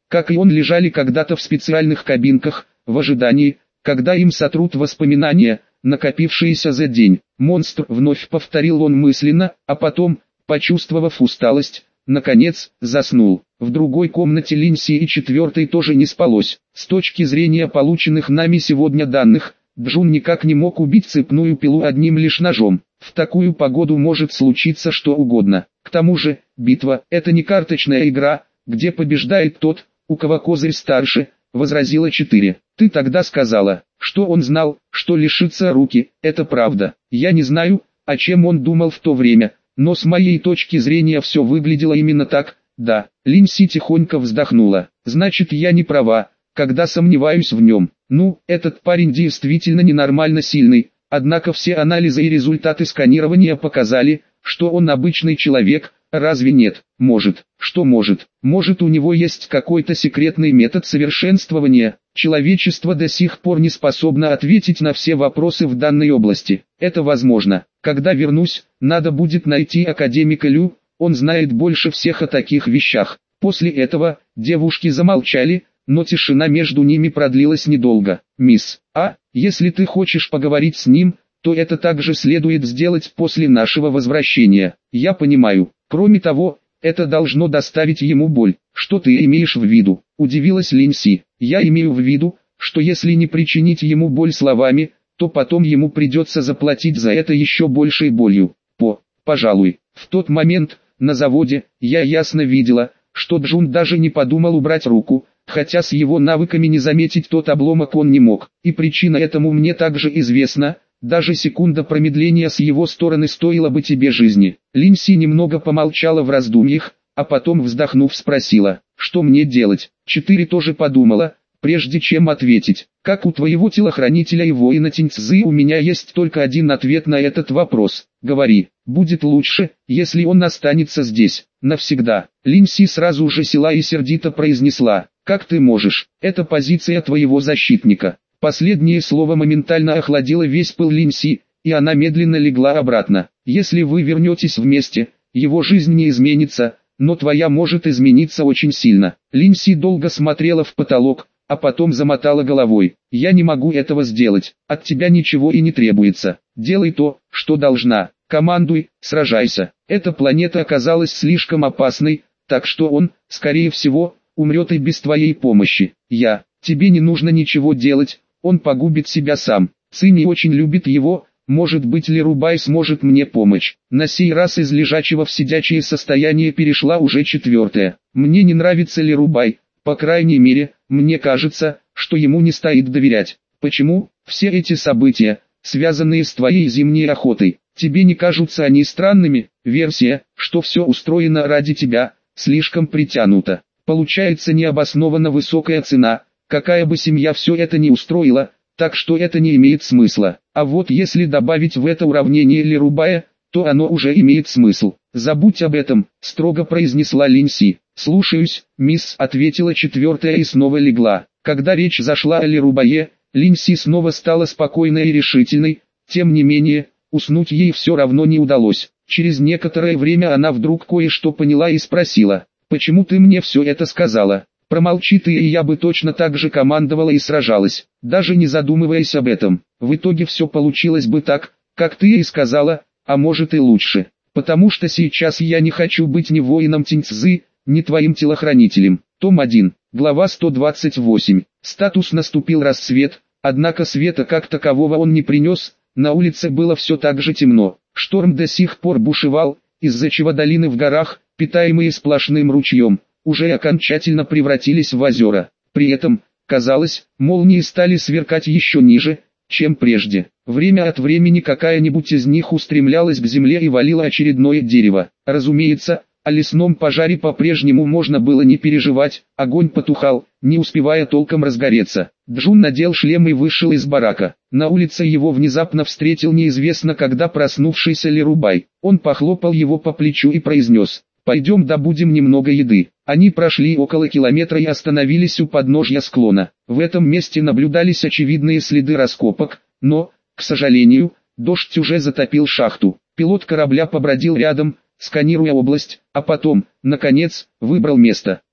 как и он, лежали когда-то в специальных кабинках, в ожидании, когда им сотрут воспоминания, накопившиеся за день. «Монстр», вновь повторил он мысленно, а потом, почувствовав усталость, наконец, заснул. В другой комнате Линси и четвертой тоже не спалось. С точки зрения полученных нами сегодня данных, Джун никак не мог убить цепную пилу одним лишь ножом. В такую погоду может случиться что угодно. К тому же, битва – это не карточная игра, где побеждает тот, у кого козырь старше, возразила четыре. Ты тогда сказала, что он знал, что лишится руки, это правда. Я не знаю, о чем он думал в то время, но с моей точки зрения все выглядело именно так. Да, Линси тихонько вздохнула. Значит, я не права, когда сомневаюсь в нем. Ну, этот парень действительно ненормально сильный, однако все анализы и результаты сканирования показали, что он обычный человек. Разве нет? Может. Что может? Может, у него есть какой-то секретный метод совершенствования? Человечество до сих пор не способно ответить на все вопросы в данной области. Это возможно. Когда вернусь, надо будет найти академика Лю, он знает больше всех о таких вещах. После этого девушки замолчали, но тишина между ними продлилась недолго. «Мисс А, если ты хочешь поговорить с ним, то это также следует сделать после нашего возвращения. Я понимаю. Кроме того, это должно доставить ему боль. Что ты имеешь в виду?» – удивилась Линси. «Я имею в виду, что если не причинить ему боль словами, то потом ему придется заплатить за это еще большей болью. По, пожалуй, в тот момент, на заводе, я ясно видела, что Джун даже не подумал убрать руку, хотя с его навыками не заметить тот обломок он не мог. И причина этому мне также известна. Даже секунда промедления с его стороны стоила бы тебе жизни». Линси немного помолчала в раздумьях, а потом, вздохнув, спросила, что мне делать. Четыре тоже подумала, прежде чем ответить. Как у твоего телохранителя и воина Тиньцзы, у меня есть только один ответ на этот вопрос. Говори, будет лучше, если он останется здесь, навсегда. Линси сразу же села и сердито произнесла, как ты можешь, это позиция твоего защитника. Последнее слово моментально охладило весь пыл Линси, и она медленно легла обратно. Если вы вернетесь вместе, его жизнь не изменится, но твоя может измениться очень сильно. Линси долго смотрела в потолок, а потом замотала головой. Я не могу этого сделать, от тебя ничего и не требуется. Делай то, что должна, командуй, сражайся. Эта планета оказалась слишком опасной, так что он, скорее всего, умрет и без твоей помощи. Я, тебе не нужно ничего делать. Он погубит себя сам. Цинь очень любит его, может быть Лирубай сможет мне помочь. На сей раз из лежачего в сидячее состояние перешла уже четвертая. Мне не нравится Лирубай, по крайней мере, мне кажется, что ему не стоит доверять. Почему? Все эти события, связанные с твоей зимней охотой, тебе не кажутся они странными? Версия, что все устроено ради тебя, слишком притянута. Получается необоснованно высокая цена. Какая бы семья все это ни устроила, так что это не имеет смысла. А вот если добавить в это уравнение Лирубая, то оно уже имеет смысл. Забудь об этом, строго произнесла Линси. Слушаюсь, мисс, ответила четвертая и снова легла. Когда речь зашла о Лирубае, Линси снова стала спокойной и решительной, тем не менее, уснуть ей все равно не удалось. Через некоторое время она вдруг кое-что поняла и спросила, почему ты мне все это сказала? Промолчи ты, и я бы точно так же командовала и сражалась, даже не задумываясь об этом. В итоге все получилось бы так, как ты и сказала, а может и лучше. Потому что сейчас я не хочу быть ни воином Тиньцзы, ни твоим телохранителем. Том один, глава сто двадцать восемь. Статус наступил рассвет, однако света как такового он не принес, на улице было все так же темно. Шторм до сих пор бушевал, из-за чего долины в горах, питаемые сплошным ручьем, уже окончательно превратились в озера. При этом, казалось, молнии стали сверкать еще ниже, чем прежде. Время от времени какая-нибудь из них устремлялась к земле и валила очередное дерево. Разумеется, о лесном пожаре по-прежнему можно было не переживать, огонь потухал, не успевая толком разгореться. Джун надел шлем и вышел из барака. На улице его внезапно встретил неизвестно когда проснувшийся Лирубай. Он похлопал его по плечу и произнес: «Пойдем добудем немного еды». Они прошли около километра и остановились у подножья склона. В этом месте наблюдались очевидные следы раскопок, но, к сожалению, дождь уже затопил шахту. Пилот корабля побродил рядом, сканируя область, а потом, наконец, выбрал место.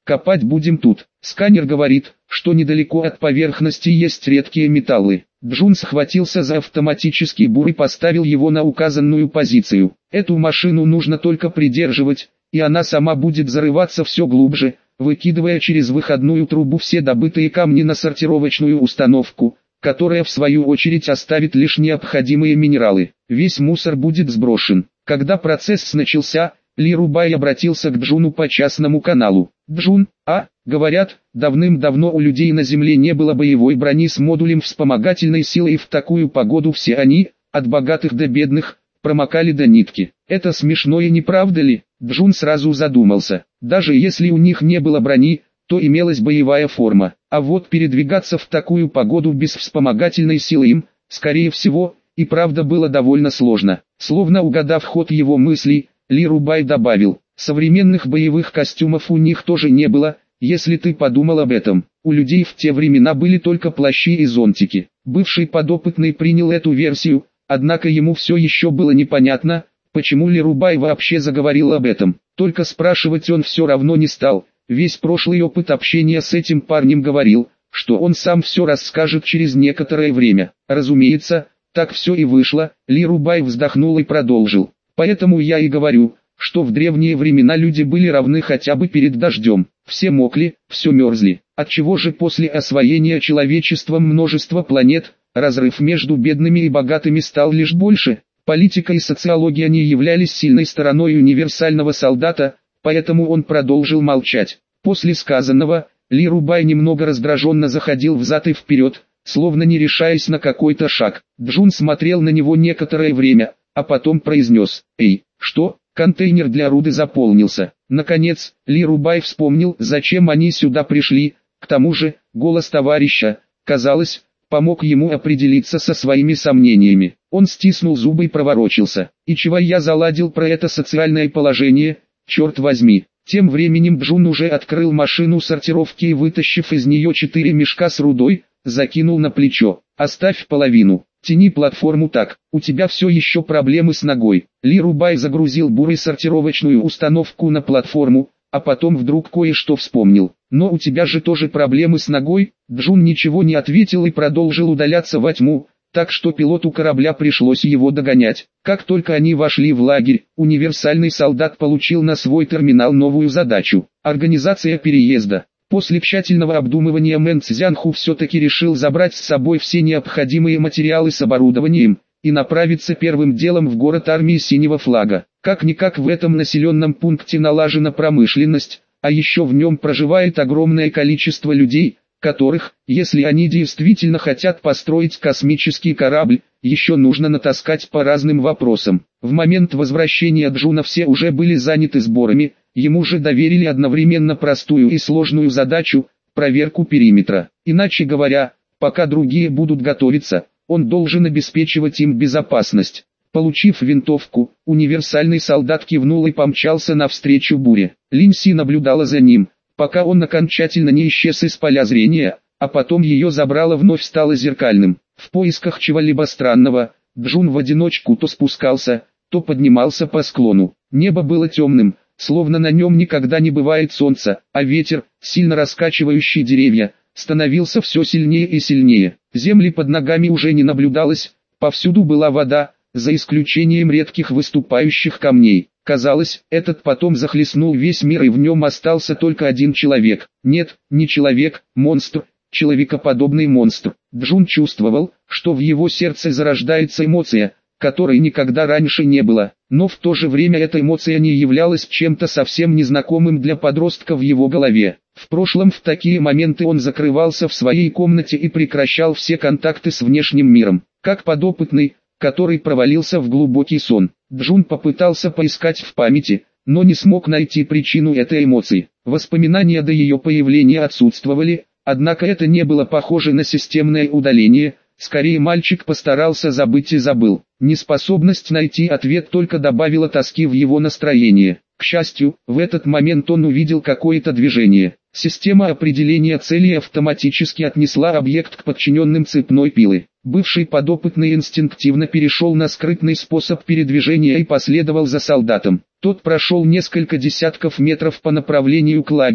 Копать будем тут. Сканер говорит, что недалеко от поверхности есть редкие металлы. Джун схватился за автоматический бур и поставил его на указанную позицию. Эту машину нужно только придерживать, и она сама будет зарываться все глубже, выкидывая через выходную трубу все добытые камни на сортировочную установку, которая в свою очередь оставит лишь необходимые минералы. Весь мусор будет сброшен. Когда процесс начался, Ли Рубай обратился к Джуну по частному каналу. «Джун, а, говорят, давным-давно у людей на Земле не было боевой брони с модулем вспомогательной силы, и в такую погоду все они, от богатых до бедных, промокали до нитки. Это смешно и не правда ли?» Джун сразу задумался. Даже если у них не было брони, то имелась боевая форма. А вот передвигаться в такую погоду без вспомогательной силы им, скорее всего, и правда было довольно сложно. Словно угадав ход его мыслей, Ли Рубай добавил: «Современных боевых костюмов у них тоже не было, если ты подумал об этом. У людей в те времена были только плащи и зонтики». Бывший подопытный принял эту версию, однако ему все еще было непонятно, почему Ли Рубай вообще заговорил об этом. Только спрашивать он все равно не стал. Весь прошлый опыт общения с этим парнем говорил, что он сам все расскажет через некоторое время. Разумеется, так все и вышло. Ли Рубай вздохнул и продолжил. «Поэтому я и говорю, что в древние времена люди были равны хотя бы перед дождем. Все мокли, все мерзли. Отчего же после освоения человечеством множества планет, разрыв между бедными и богатыми стал лишь больше? Политика и социология не являлись сильной стороной универсального солдата, поэтому он продолжил молчать. После сказанного, Ли Рубай немного раздраженно заходил взад и вперед, словно не решаясь на какой-то шаг. Джун смотрел на него некоторое время, а потом произнес: «Эй, что?» Контейнер для руды заполнился. Наконец, Ли Рубай вспомнил, зачем они сюда пришли. К тому же, голос товарища, казалось, помог ему определиться со своими сомнениями. Он стиснул зубы и проворочился. «И чего я заладил про это социальное положение, черт возьми?» Тем временем Джун уже открыл машину сортировки и, вытащив из нее четыре мешка с рудой, закинул на плечо. «Оставь половину. Тяни платформу так, у тебя все еще проблемы с ногой». Ли Рубай загрузил бур и сортировочную установку на платформу, а потом вдруг кое-что вспомнил. «Но у тебя же тоже проблемы с ногой?» Джун ничего не ответил и продолжил удаляться во тьму, так что пилоту корабля пришлось его догонять. Как только они вошли в лагерь, универсальный солдат получил на свой терминал новую задачу – организация переезда. После тщательного обдумывания Мэн Цзянху все-таки решил забрать с собой все необходимые материалы с оборудованием и направиться первым делом в город армии Синего Флага. Как-никак в этом населенном пункте налажена промышленность, а еще в нем проживает огромное количество людей, которых, если они действительно хотят построить космический корабль, еще нужно натаскать по разным вопросам. В момент возвращения Джуна все уже были заняты сборами, ему же доверили одновременно простую и сложную задачу – проверку периметра. Иначе говоря, пока другие будут готовиться, он должен обеспечивать им безопасность. Получив винтовку, универсальный солдат кивнул и помчался навстречу буре. Линси наблюдала за ним, пока он окончательно не исчез из поля зрения, а потом ее забрало вновь стало зеркальным. В поисках чего-либо странного, Джун в одиночку то спускался, то поднимался по склону. Небо было темным, словно на нем никогда не бывает солнца, а ветер, сильно раскачивающий деревья, становился все сильнее и сильнее. Земли под ногами уже не наблюдалось, повсюду была вода, за исключением редких выступающих камней. Казалось, этот потом захлестнул весь мир, и в нем остался только один человек. Нет, не человек, монстр, человекоподобный монстр. Джун чувствовал, что в его сердце зарождается эмоция, которой никогда раньше не было. Но в то же время эта эмоция не являлась чем-то совсем незнакомым для подростка в его голове. В прошлом в такие моменты он закрывался в своей комнате и прекращал все контакты с внешним миром. Как подопытный, который провалился в глубокий сон, Джун попытался поискать в памяти, но не смог найти причину этой эмоции. Воспоминания до ее появления отсутствовали, однако это не было похоже на системное удаление, скорее мальчик постарался забыть и забыл. Неспособность найти ответ только добавила тоски в его настроение. К счастью, в этот момент он увидел какое-то движение. Система определения цели автоматически отнесла объект к подчиненным цепной пилы. Бывший подопытный инстинктивно перешел на скрытный способ передвижения и последовал за солдатом. Тот прошел несколько десятков метров по направлению к лагерю,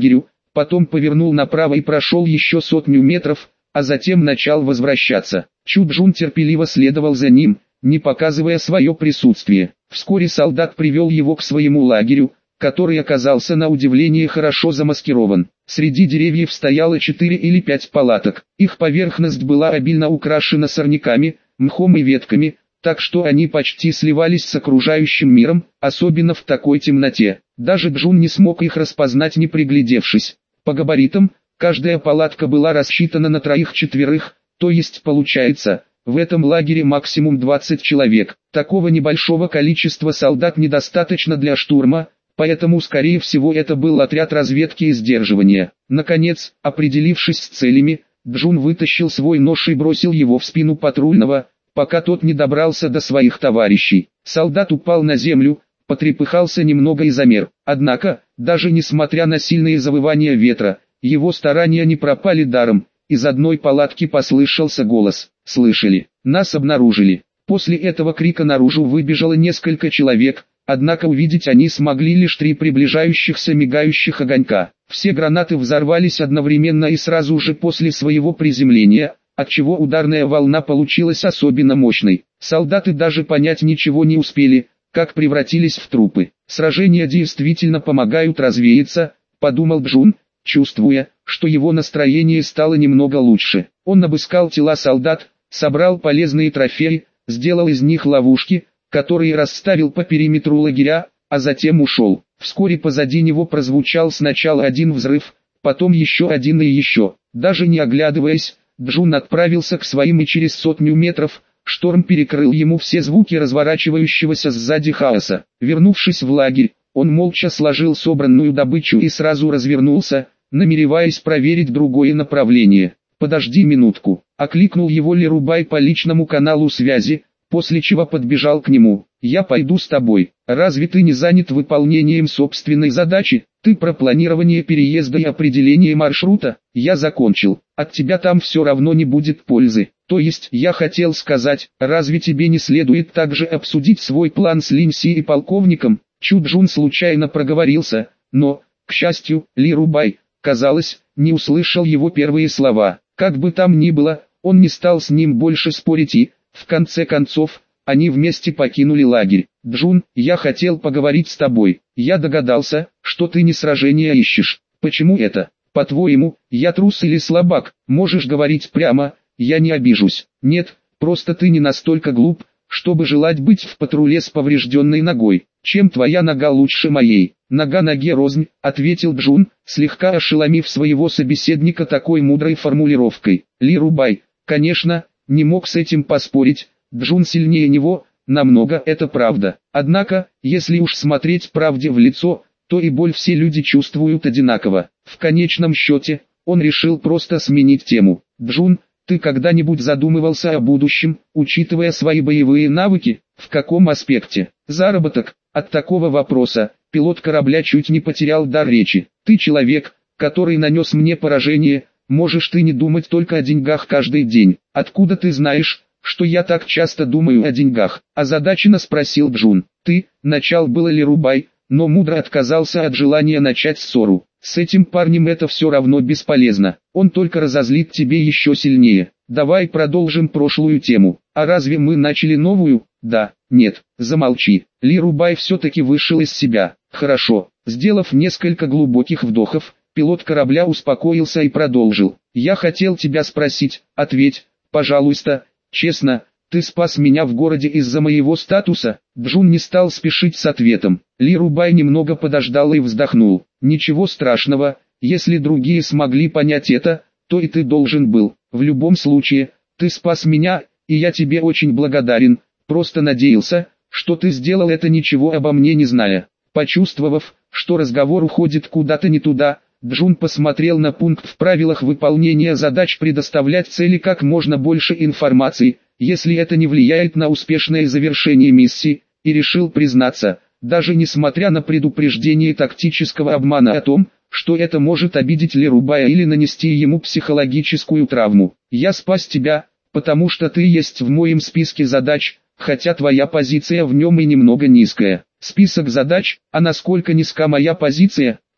потом повернул направо и прошел еще сотню метров, а затем начал возвращаться. Чу Джун терпеливо следовал за ним, не показывая свое присутствие. Вскоре солдат привел его к своему лагерю, который оказался на удивление хорошо замаскирован. Среди деревьев стояло четыре или пять палаток. Их поверхность была обильно украшена сорняками, мхом и ветками, так что они почти сливались с окружающим миром, особенно в такой темноте. Даже Джун не смог их распознать, не приглядевшись. По габаритам, каждая палатка была рассчитана на троих-четверых, то есть получается, в этом лагере максимум двадцать человек. Такого небольшого количества солдат недостаточно для штурма, поэтому скорее всего это был отряд разведки и сдерживания. Наконец, определившись с целями, Джун вытащил свой нож и бросил его в спину патрульного, пока тот не добрался до своих товарищей. Солдат упал на землю, потрепыхался немного и замер. Однако, даже несмотря на сильные завывания ветра, его старания не пропали даром. Из одной палатки послышался голос: «Слышали? Нас обнаружили». После этого крика наружу выбежало несколько человек, однако увидеть они смогли лишь три приближающихся мигающих огонька. Все гранаты взорвались одновременно и сразу же после своего приземления, отчего ударная волна получилась особенно мощной. Солдаты даже понять ничего не успели, как превратились в трупы. Сражения действительно помогают развеяться, подумал Джун, чувствуя, что его настроение стало немного лучше. Он обыскал тела солдат, собрал полезные трофеи, сделал из них ловушки, которые расставил по периметру лагеря, а затем ушел. Вскоре позади него прозвучал сначала один взрыв, потом еще один и еще. Даже не оглядываясь, Джун отправился к своим, и через сотню метров шторм перекрыл ему все звуки разворачивающегося сзади хаоса. Вернувшись в лагерь, он молча сложил собранную добычу и сразу развернулся, намереваясь проверить другое направление. «Подожди минутку», — окликнул его Лерубай по личному каналу связи, после чего подбежал к нему. «Я пойду с тобой. Разве ты не занят выполнением собственной задачи? Ты про планирование переезда и определение маршрута? Я закончил. От тебя там все равно не будет пользы. То есть, я хотел сказать, разве тебе не следует также обсудить свой план с Линси и полковником?» Чу Джун случайно проговорился, но, к счастью, Лерубай, казалось, не услышал его первые слова. Как бы там ни было, он не стал с ним больше спорить и, в конце концов, они вместе покинули лагерь. «Джун, я хотел поговорить с тобой. Я догадался, что ты не сражения ищешь. Почему это? По-твоему, я трус или слабак? Можешь говорить прямо, я не обижусь». «Нет, просто ты не настолько глуп, чтобы желать быть в патруле с поврежденной ногой. Чем твоя нога лучше моей?» «Нога ноге рознь», — ответил Джун, слегка ошеломив своего собеседника такой мудрой формулировкой. Лерубай, конечно, не мог с этим поспорить. Джун сильнее него, намного, это правда. Однако, если уж смотреть правде в лицо, то и боль все люди чувствуют одинаково. В конечном счете, он решил просто сменить тему. «Джун, ты когда-нибудь задумывался о будущем, учитывая свои боевые навыки? В каком аспекте? Заработок?» От такого вопроса пилот корабля чуть не потерял дар речи. «Ты человек, который нанес мне поражение, можешь ты не думать только о деньгах каждый день. Откуда ты знаешь, что я так часто думаю о деньгах?» озадаченно спросил Джун. «Ты», начал было Лерубай, но мудро отказался от желания начать ссору. «С этим парнем это все равно бесполезно, он только разозлит тебе еще сильнее. Давай продолжим прошлую тему. А разве мы начали новую?» «Да, нет, замолчи». Лерубай все-таки вышел из себя. «Хорошо». Сделав несколько глубоких вдохов, пилот корабля успокоился и продолжил. «Я хотел тебя спросить, ответь, пожалуйста, честно, ты спас меня в городе из-за моего статуса?» Джун не стал спешить с ответом. Лерубай немного подождал и вздохнул. «Ничего страшного, если другие смогли понять это, то и ты должен был. В любом случае, ты спас меня, и я тебе очень благодарен, просто надеялся, что ты сделал это ничего обо мне не зная». Почувствовав, что разговор уходит куда-то не туда, Джун посмотрел на пункт в правилах выполнения задач предоставлять цели как можно больше информации, если это не влияет на успешное завершение миссии, и решил признаться, даже несмотря на предупреждение тактического обмана о том, что это может обидеть Лерубая или нанести ему психологическую травму. «Я спас тебя, потому что ты есть в моем списке задач, хотя твоя позиция в нем и немного низкая». «Список задач, а насколько низка моя позиция?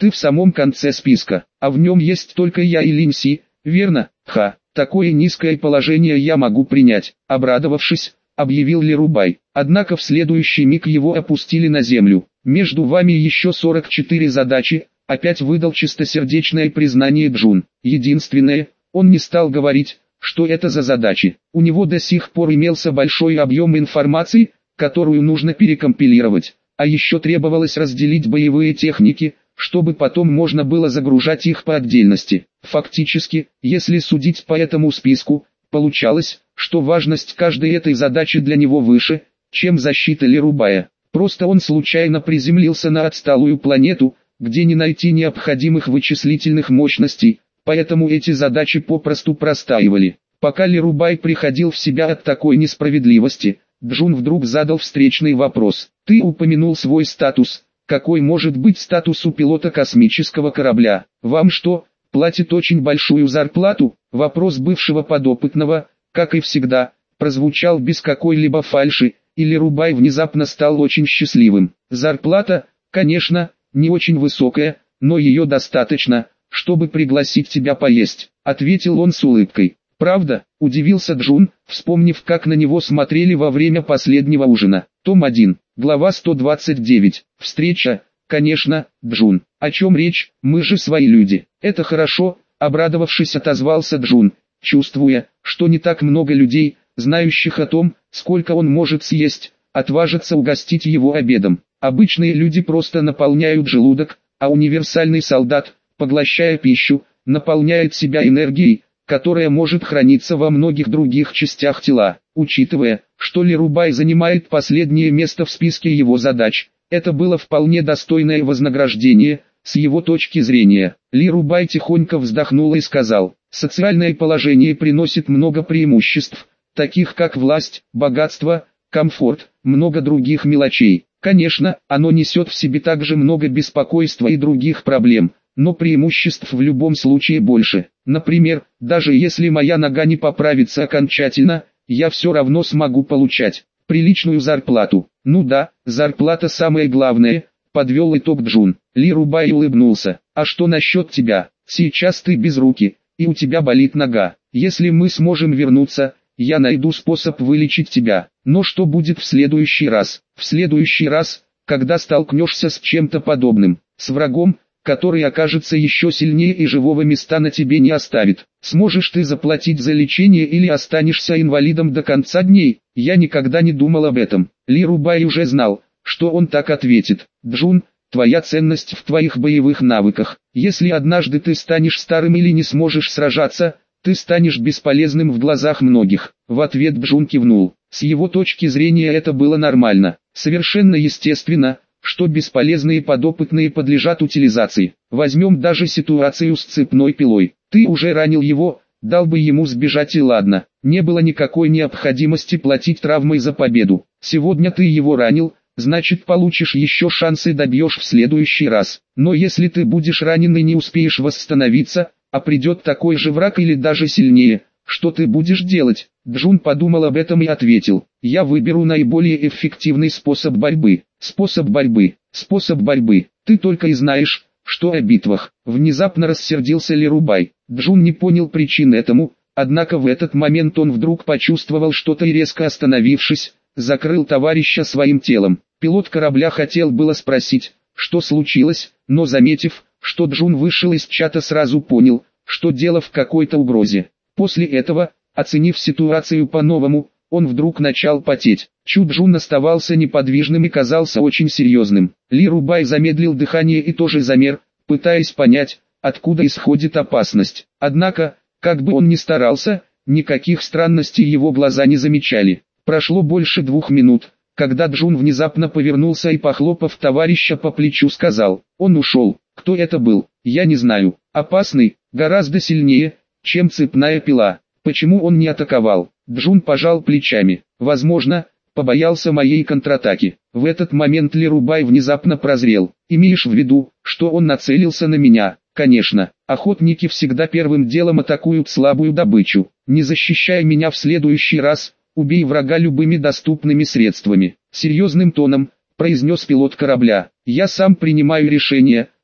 Ты в самом конце списка, а в нем есть только я и Линси, верно? Ха, такое низкое положение я могу принять, обрадовавшись, объявил Лерубай. Однако в следующий миг его опустили на землю. Между вами еще сорок четыре задачи, опять выдал чистосердечное признание Джун. Единственное, он не стал говорить, что это за задачи. У него до сих пор имелся большой объем информации, которую нужно перекомпилировать, а еще требовалось разделить боевые техники, чтобы потом можно было загружать их по отдельности. Фактически, если судить по этому списку, получалось, что важность каждой этой задачи для него выше, чем защита Лерубая. Просто он случайно приземлился на отсталую планету, где не найти необходимых вычислительных мощностей, поэтому эти задачи попросту простаивали. Пока Лерубай приходил в себя от такой несправедливости, Джун вдруг задал встречный вопрос. «Ты упомянул свой статус. Какой может быть статус у пилота космического корабля? Вам что, платят очень большую зарплату?» Вопрос бывшего подопытного, как и всегда, прозвучал без какой-либо фальши, и Лерубай внезапно стал очень счастливым. «Зарплата, конечно, не очень высокая, но ее достаточно, чтобы пригласить тебя поесть», — ответил он с улыбкой. «Правда?» — удивился Джун, вспомнив, как на него смотрели во время последнего ужина. Том один, глава сто двадцать девять. Встреча, конечно, Джун. О чем речь? Мы же свои люди. Это хорошо, обрадовавшись, отозвался Джун, чувствуя, что не так много людей, знающих о том, сколько он может съесть, отважатся угостить его обедом. Обычные люди просто наполняют желудок, а универсальный солдат, поглощая пищу, наполняет себя энергией, которая может храниться во многих других частях тела. Учитывая, что Лерубай занимает последнее место в списке его задач, это было вполне достойное вознаграждение, с его точки зрения. Лерубай тихонько вздохнул и сказал: «Социальное положение приносит много преимуществ, таких как власть, богатство, комфорт, много других мелочей. Конечно, оно несет в себе также много беспокойства и других проблем, но преимуществ в любом случае больше. Например, даже если моя нога не поправится окончательно, я все равно смогу получать приличную зарплату». «Ну да, зарплата самое главное», — подвел итог Джун. Лерубай улыбнулся. «А что насчет тебя? Сейчас ты без руки, и у тебя болит нога. Если мы сможем вернуться, я найду способ вылечить тебя. Но что будет в следующий раз? В следующий раз, когда столкнешься с чем-то подобным, с врагом, который окажется еще сильнее и живого места на тебе не оставит. Сможешь ты заплатить за лечение или останешься инвалидом до конца дней?» Я никогда не думал об этом. Лерубай уже знал, что он так ответит. «Джун, твоя ценность в твоих боевых навыках. Если однажды ты станешь старым или не сможешь сражаться, ты станешь бесполезным в глазах многих». В ответ Джун кивнул. С его точки зрения это было нормально. Совершенно естественно, что бесполезные подопытные подлежат утилизации. Возьмем даже ситуацию с цепной пилой. Ты уже ранил его, дал бы ему сбежать и ладно. Не было никакой необходимости платить травмой за победу. Сегодня ты его ранил, значит получишь еще шанс и добьешь в следующий раз. Но если ты будешь ранен и не успеешь восстановиться, а придет такой же враг или даже сильнее, что ты будешь делать? Джун подумал об этом и ответил: «Я выберу наиболее эффективный способ борьбы». «Способ борьбы, способ борьбы, ты только и знаешь, что о битвах». Внезапно рассердился Лерубай. Джун не понял причин этому, однако в этот момент он вдруг почувствовал что-то и резко остановившись, закрыл товарища своим телом. Пилот корабля хотел было спросить, что случилось, но заметив, что Джун вышел из чата, сразу понял, что дело в какой-то угрозе. После этого, оценив ситуацию по-новому, он вдруг начал потеть. Чу Джун оставался неподвижным и казался очень серьезным. Лерубай замедлил дыхание и тоже замер, пытаясь понять, откуда исходит опасность. Однако, как бы он ни старался, никаких странностей его глаза не замечали. Прошло больше двух минут, когда Джун внезапно повернулся и, похлопав товарища по плечу, сказал: «Он ушел. Кто это был? Я не знаю. Опасный, гораздо сильнее, чем цепная пила. Почему он не атаковал?» Джун пожал плечами. «Возможно, побоялся моей контратаки». В этот момент Лерубай внезапно прозрел. «Имеешь в виду, что он нацелился на меня?» «Конечно, охотники всегда первым делом атакуют слабую добычу. Не защищая меня в следующий раз, убей врага любыми доступными средствами». Серьезным тоном произнес пилот корабля: «Я сам принимаю решение,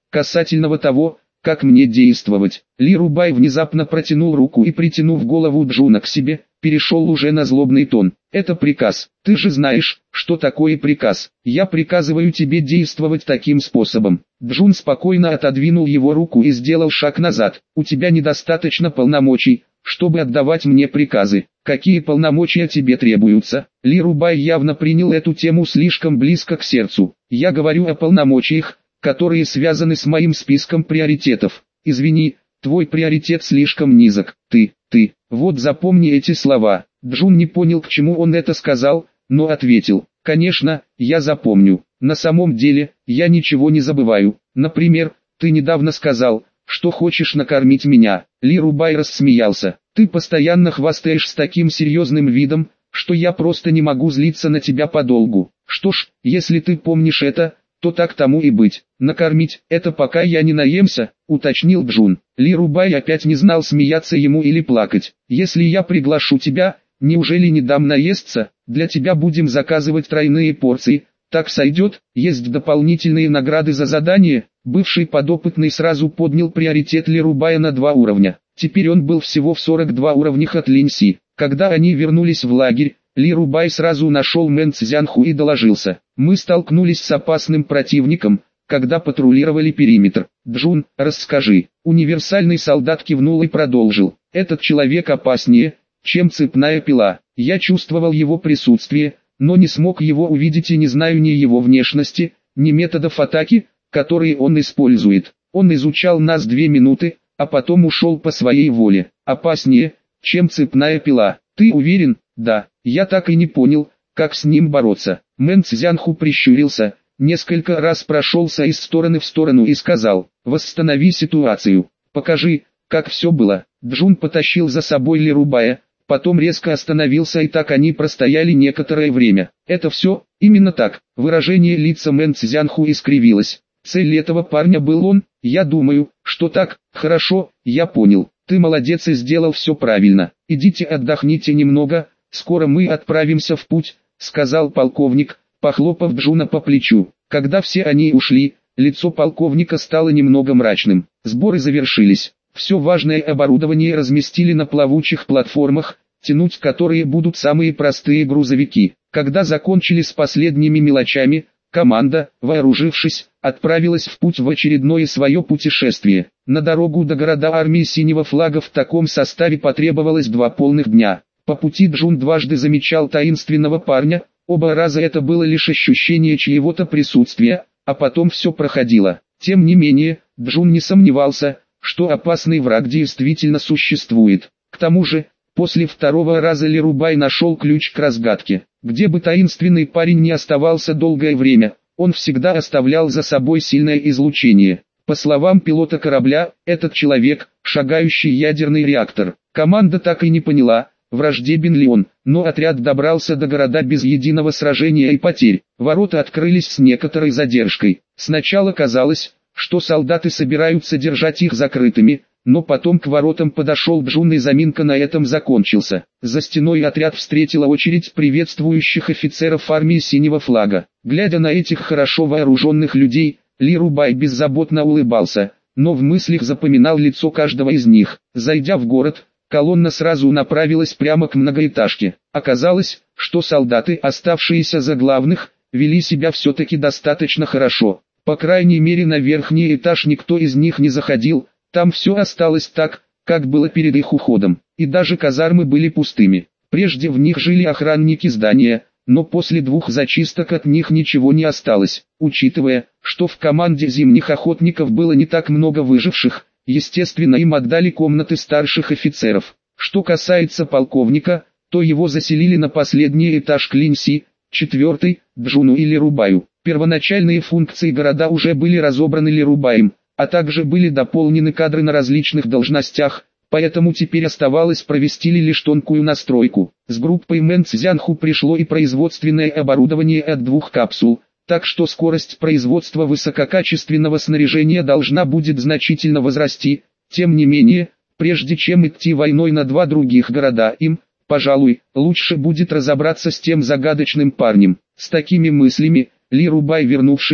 касательного того, как мне действовать. Ли Рубай внезапно протянул руку и, притянув голову Джуна к себе, перешел уже на злобный тон. «Это приказ. Ты же знаешь, что такое приказ. Я приказываю тебе действовать таким способом». Джун спокойно отодвинул его руку и сделал шаг назад. «У тебя недостаточно полномочий, чтобы отдавать мне приказы. Какие полномочия тебе требуются?» Ли Рубай явно принял эту тему слишком близко к сердцу. «Я говорю о полномочиях, которые связаны с моим списком приоритетов. Извини, твой приоритет слишком низок. Ты, ты, вот запомни эти слова». Джун не понял, к чему он это сказал, но ответил: «Конечно, я запомню. На самом деле, я ничего не забываю. Например, ты недавно сказал, что хочешь накормить меня». Ли Рубай рассмеялся. «Ты постоянно хвастаешь с таким серьезным видом, что я просто не могу злиться на тебя подолгу. Что ж, если ты помнишь это, то так тому и быть. Накормить — это пока я не наемся», — уточнил Джун. Ли Рубай опять не знал, смеяться ему или плакать. «Если я приглашу тебя, неужели не дам наесться? Для тебя будем заказывать тройные порции. Так сойдет? Есть дополнительные награды за задание». Бывший подопытный сразу поднял приоритет Ли Рубая на два уровня. Теперь он был всего в сорок два уровнях от Линьси. Когда они вернулись в лагерь, Ли Рубай сразу нашел Мэн Цзянху и доложился: «Мы столкнулись с опасным противником, когда патрулировали периметр». «Джун, расскажи». Универсальный солдат кивнул и продолжил: «Этот человек опаснее, чем цепная пила. Я чувствовал его присутствие, но не смог его увидеть и не знаю ни его внешности, ни методов атаки, которые он использует. Он изучал нас две минуты, а потом ушел по своей воле. Опаснее, чем цепная пила. Ты уверен?» «Да, я так и не понял, как с ним бороться». Мэн Цзянху прищурился, несколько раз прошелся из стороны в сторону и сказал: «Восстанови ситуацию. Покажи, как все было». Джун потащил за собой Ли Рубая, потом резко остановился, и так они простояли некоторое время. «Это все?» «Именно так». Выражение лица Мэн Цзянху искривилось. «Цель этого парня был он?» «Я думаю, что так». «Хорошо, я понял. Ты молодец и сделал все правильно. Идите отдохните немного, скоро мы отправимся в путь», — сказал полковник, похлопав Джуна по плечу. Когда все они ушли, лицо полковника стало немного мрачным. Сборы завершились. Все важное оборудование разместили на плавучих платформах, тянуть которые будут самые простые грузовики. Когда закончили с последними мелочами, команда, вооружившись, отправилась в путь в очередное свое путешествие. На дорогу до города армии Синего Флага в таком составе потребовалось два полных дня. По пути Джун дважды замечал таинственного парня, оба раза это было лишь ощущение чьего-то присутствия, а потом все проходило. Тем не менее, Джун не сомневался, что опасный враг действительно существует. К тому же, после второго раза Ли Рубай нашел ключ к разгадке. Где бы таинственный парень ни оставался долгое время, он всегда оставлял за собой сильное излучение. По словам пилота корабля, этот человек – шагающий ядерный реактор. Команда так и не поняла, враждебен ли он, но отряд добрался до города без единого сражения и потерь. Ворота открылись с некоторой задержкой. Сначала казалось, что солдаты собираются держать их закрытыми, но потом к воротам подошел Джун и заминка на этом закончился. За стеной отряд встретила очередь приветствующих офицеров армии Синего Флага. Глядя на этих хорошо вооруженных людей, Ли Рубай беззаботно улыбался, но в мыслях запоминал лицо каждого из них. Зайдя в город, колонна сразу направилась прямо к многоэтажке. Оказалось, что солдаты, оставшиеся за главных, вели себя все-таки достаточно хорошо. По крайней мере, на верхний этаж никто из них не заходил, там все осталось так, как было перед их уходом, и даже казармы были пустыми. Прежде в них жили охранники здания, но после двух зачисток от них ничего не осталось. Учитывая, что в команде зимних охотников было не так много выживших, естественно, им отдали комнаты старших офицеров. Что касается полковника, то его заселили на последний этаж к Линьси, четвертый, Джуну или Рубаю. Первоначальные функции города уже были разобраны Ли Рубаем, а также были дополнены кадры на различных должностях, поэтому теперь оставалось провести лишь тонкую настройку. С группой Мэн Цзянху пришло и производственное оборудование от двух капсул, так что скорость производства высококачественного снаряжения должна будет значительно возрасти. Тем не менее, прежде чем идти войной на два других города, им, пожалуй, лучше будет разобраться с тем загадочным парнем. С такими мыслями, Ли Рубай, вернувшись,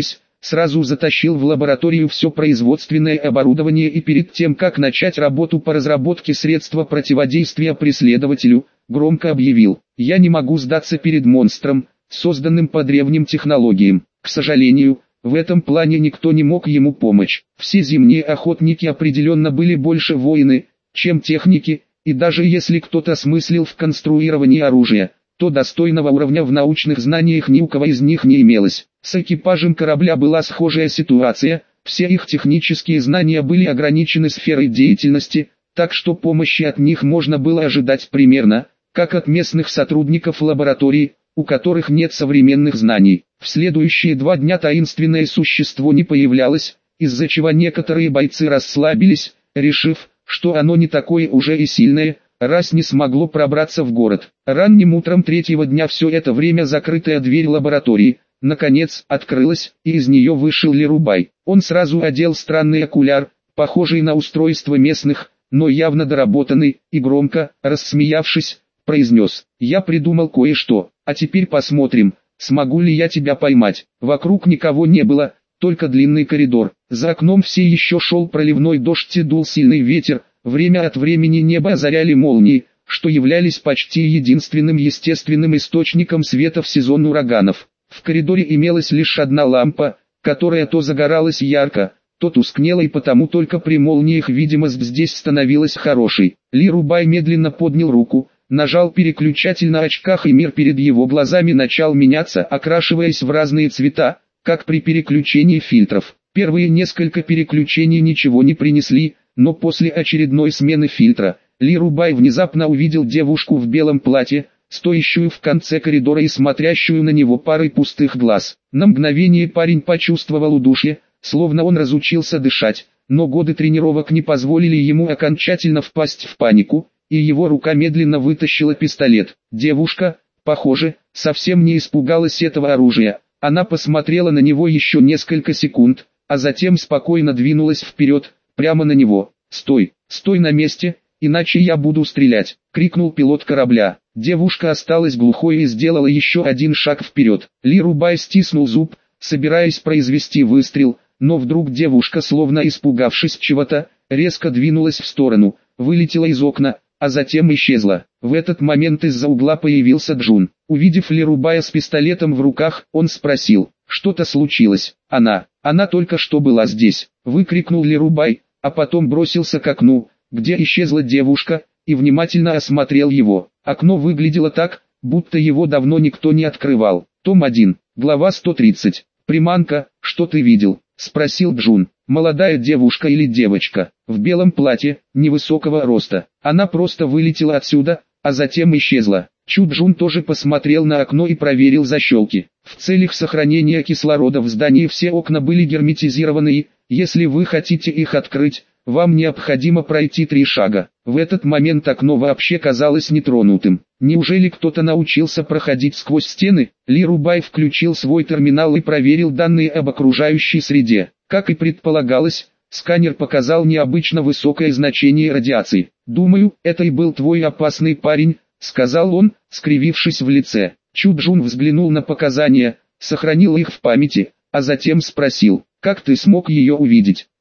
сразу затащил в лабораторию все производственное оборудование и перед тем, как начать работу по разработке средства противодействия преследователю, громко объявил: «Я не могу сдаться перед монстром, созданным по древним технологиям». К сожалению, в этом плане никто не мог ему помочь. Все зимние охотники определенно были больше воины, чем техники, и даже если кто-то смыслил в конструировании оружия, то достойного уровня в научных знаниях ни у кого из них не имелось. С экипажем корабля была схожая ситуация, все их технические знания были ограничены сферой деятельности, так что помощи от них можно было ожидать примерно, как от местных сотрудников лаборатории, у которых нет современных знаний. В следующие два дня таинственное существо не появлялось, из-за чего некоторые бойцы расслабились, решив, что оно не такое уже и сильное, раз не смогло пробраться в город. Ранним утром третьего дня все это время закрытая дверь лаборатории, наконец, открылась, и из нее вышел Лерубай. Он сразу одел странный окуляр, похожий на устройство местных, но явно доработанный, и громко, рассмеявшись, произнес: «Я придумал кое-что, а теперь посмотрим, смогу ли я тебя поймать». Вокруг никого не было, только длинный коридор. За окном все еще шел проливной дождь и дул сильный ветер, время от времени небо озаряли молнии, что являлись почти единственным естественным источником света в сезон ураганов. В коридоре имелась лишь одна лампа, которая то загоралась ярко, то тускнела, и потому только при молниях видимость здесь становилась хорошей. Лерубай медленно поднял руку, нажал переключатель на очках, и мир перед его глазами начал меняться, окрашиваясь в разные цвета, как при переключении фильтров. Первые несколько переключений ничего не принесли, но после очередной смены фильтра, Лерубай внезапно увидел девушку в белом платье, стоящую в конце коридора и смотрящую на него парой пустых глаз. На мгновение парень почувствовал удушье, словно он разучился дышать, но годы тренировок не позволили ему окончательно впасть в панику, и его рука медленно вытащила пистолет. Девушка, похоже, совсем не испугалась этого оружия. Она посмотрела на него еще несколько секунд, а затем спокойно двинулась вперед, прямо на него. «Стой, стой на месте, иначе я буду стрелять!» — крикнул пилот корабля. Девушка осталась глухой и сделала еще один шаг вперед. Лерубай стиснул зуб, собираясь произвести выстрел, но вдруг девушка, словно испугавшись чего-то, резко двинулась в сторону, вылетела из окна, а затем исчезла. В этот момент из-за угла появился Джун. Увидев Лерубая с пистолетом в руках, он спросил: «Что-то случилось?» «Она, она только что была здесь!» — выкрикнул Лерубай, а потом бросился к окну, где исчезла девушка, и внимательно осмотрел его. Окно выглядело так, будто его давно никто не открывал. Том один, глава сто тридцать. «Приманка, что ты видел?» — спросил Джун. «Молодая девушка или девочка, в белом платье, невысокого роста. Она просто вылетела отсюда, а затем исчезла». Чу Джун тоже посмотрел на окно и проверил защелки. В целях сохранения кислорода в здании все окна были герметизированы, и, если вы хотите их открыть, вам необходимо пройти три шага. В этот момент окно вообще казалось нетронутым. Неужели кто-то научился проходить сквозь стены? Лерубай включил свой терминал и проверил данные об окружающей среде. Как и предполагалось, сканер показал необычно высокое значение радиации. «Думаю, это и был твой опасный парень», — сказал он, скривившись в лице. Чу Джун взглянул на показания, сохранил их в памяти, а затем спросил: «Как ты смог ее увидеть?»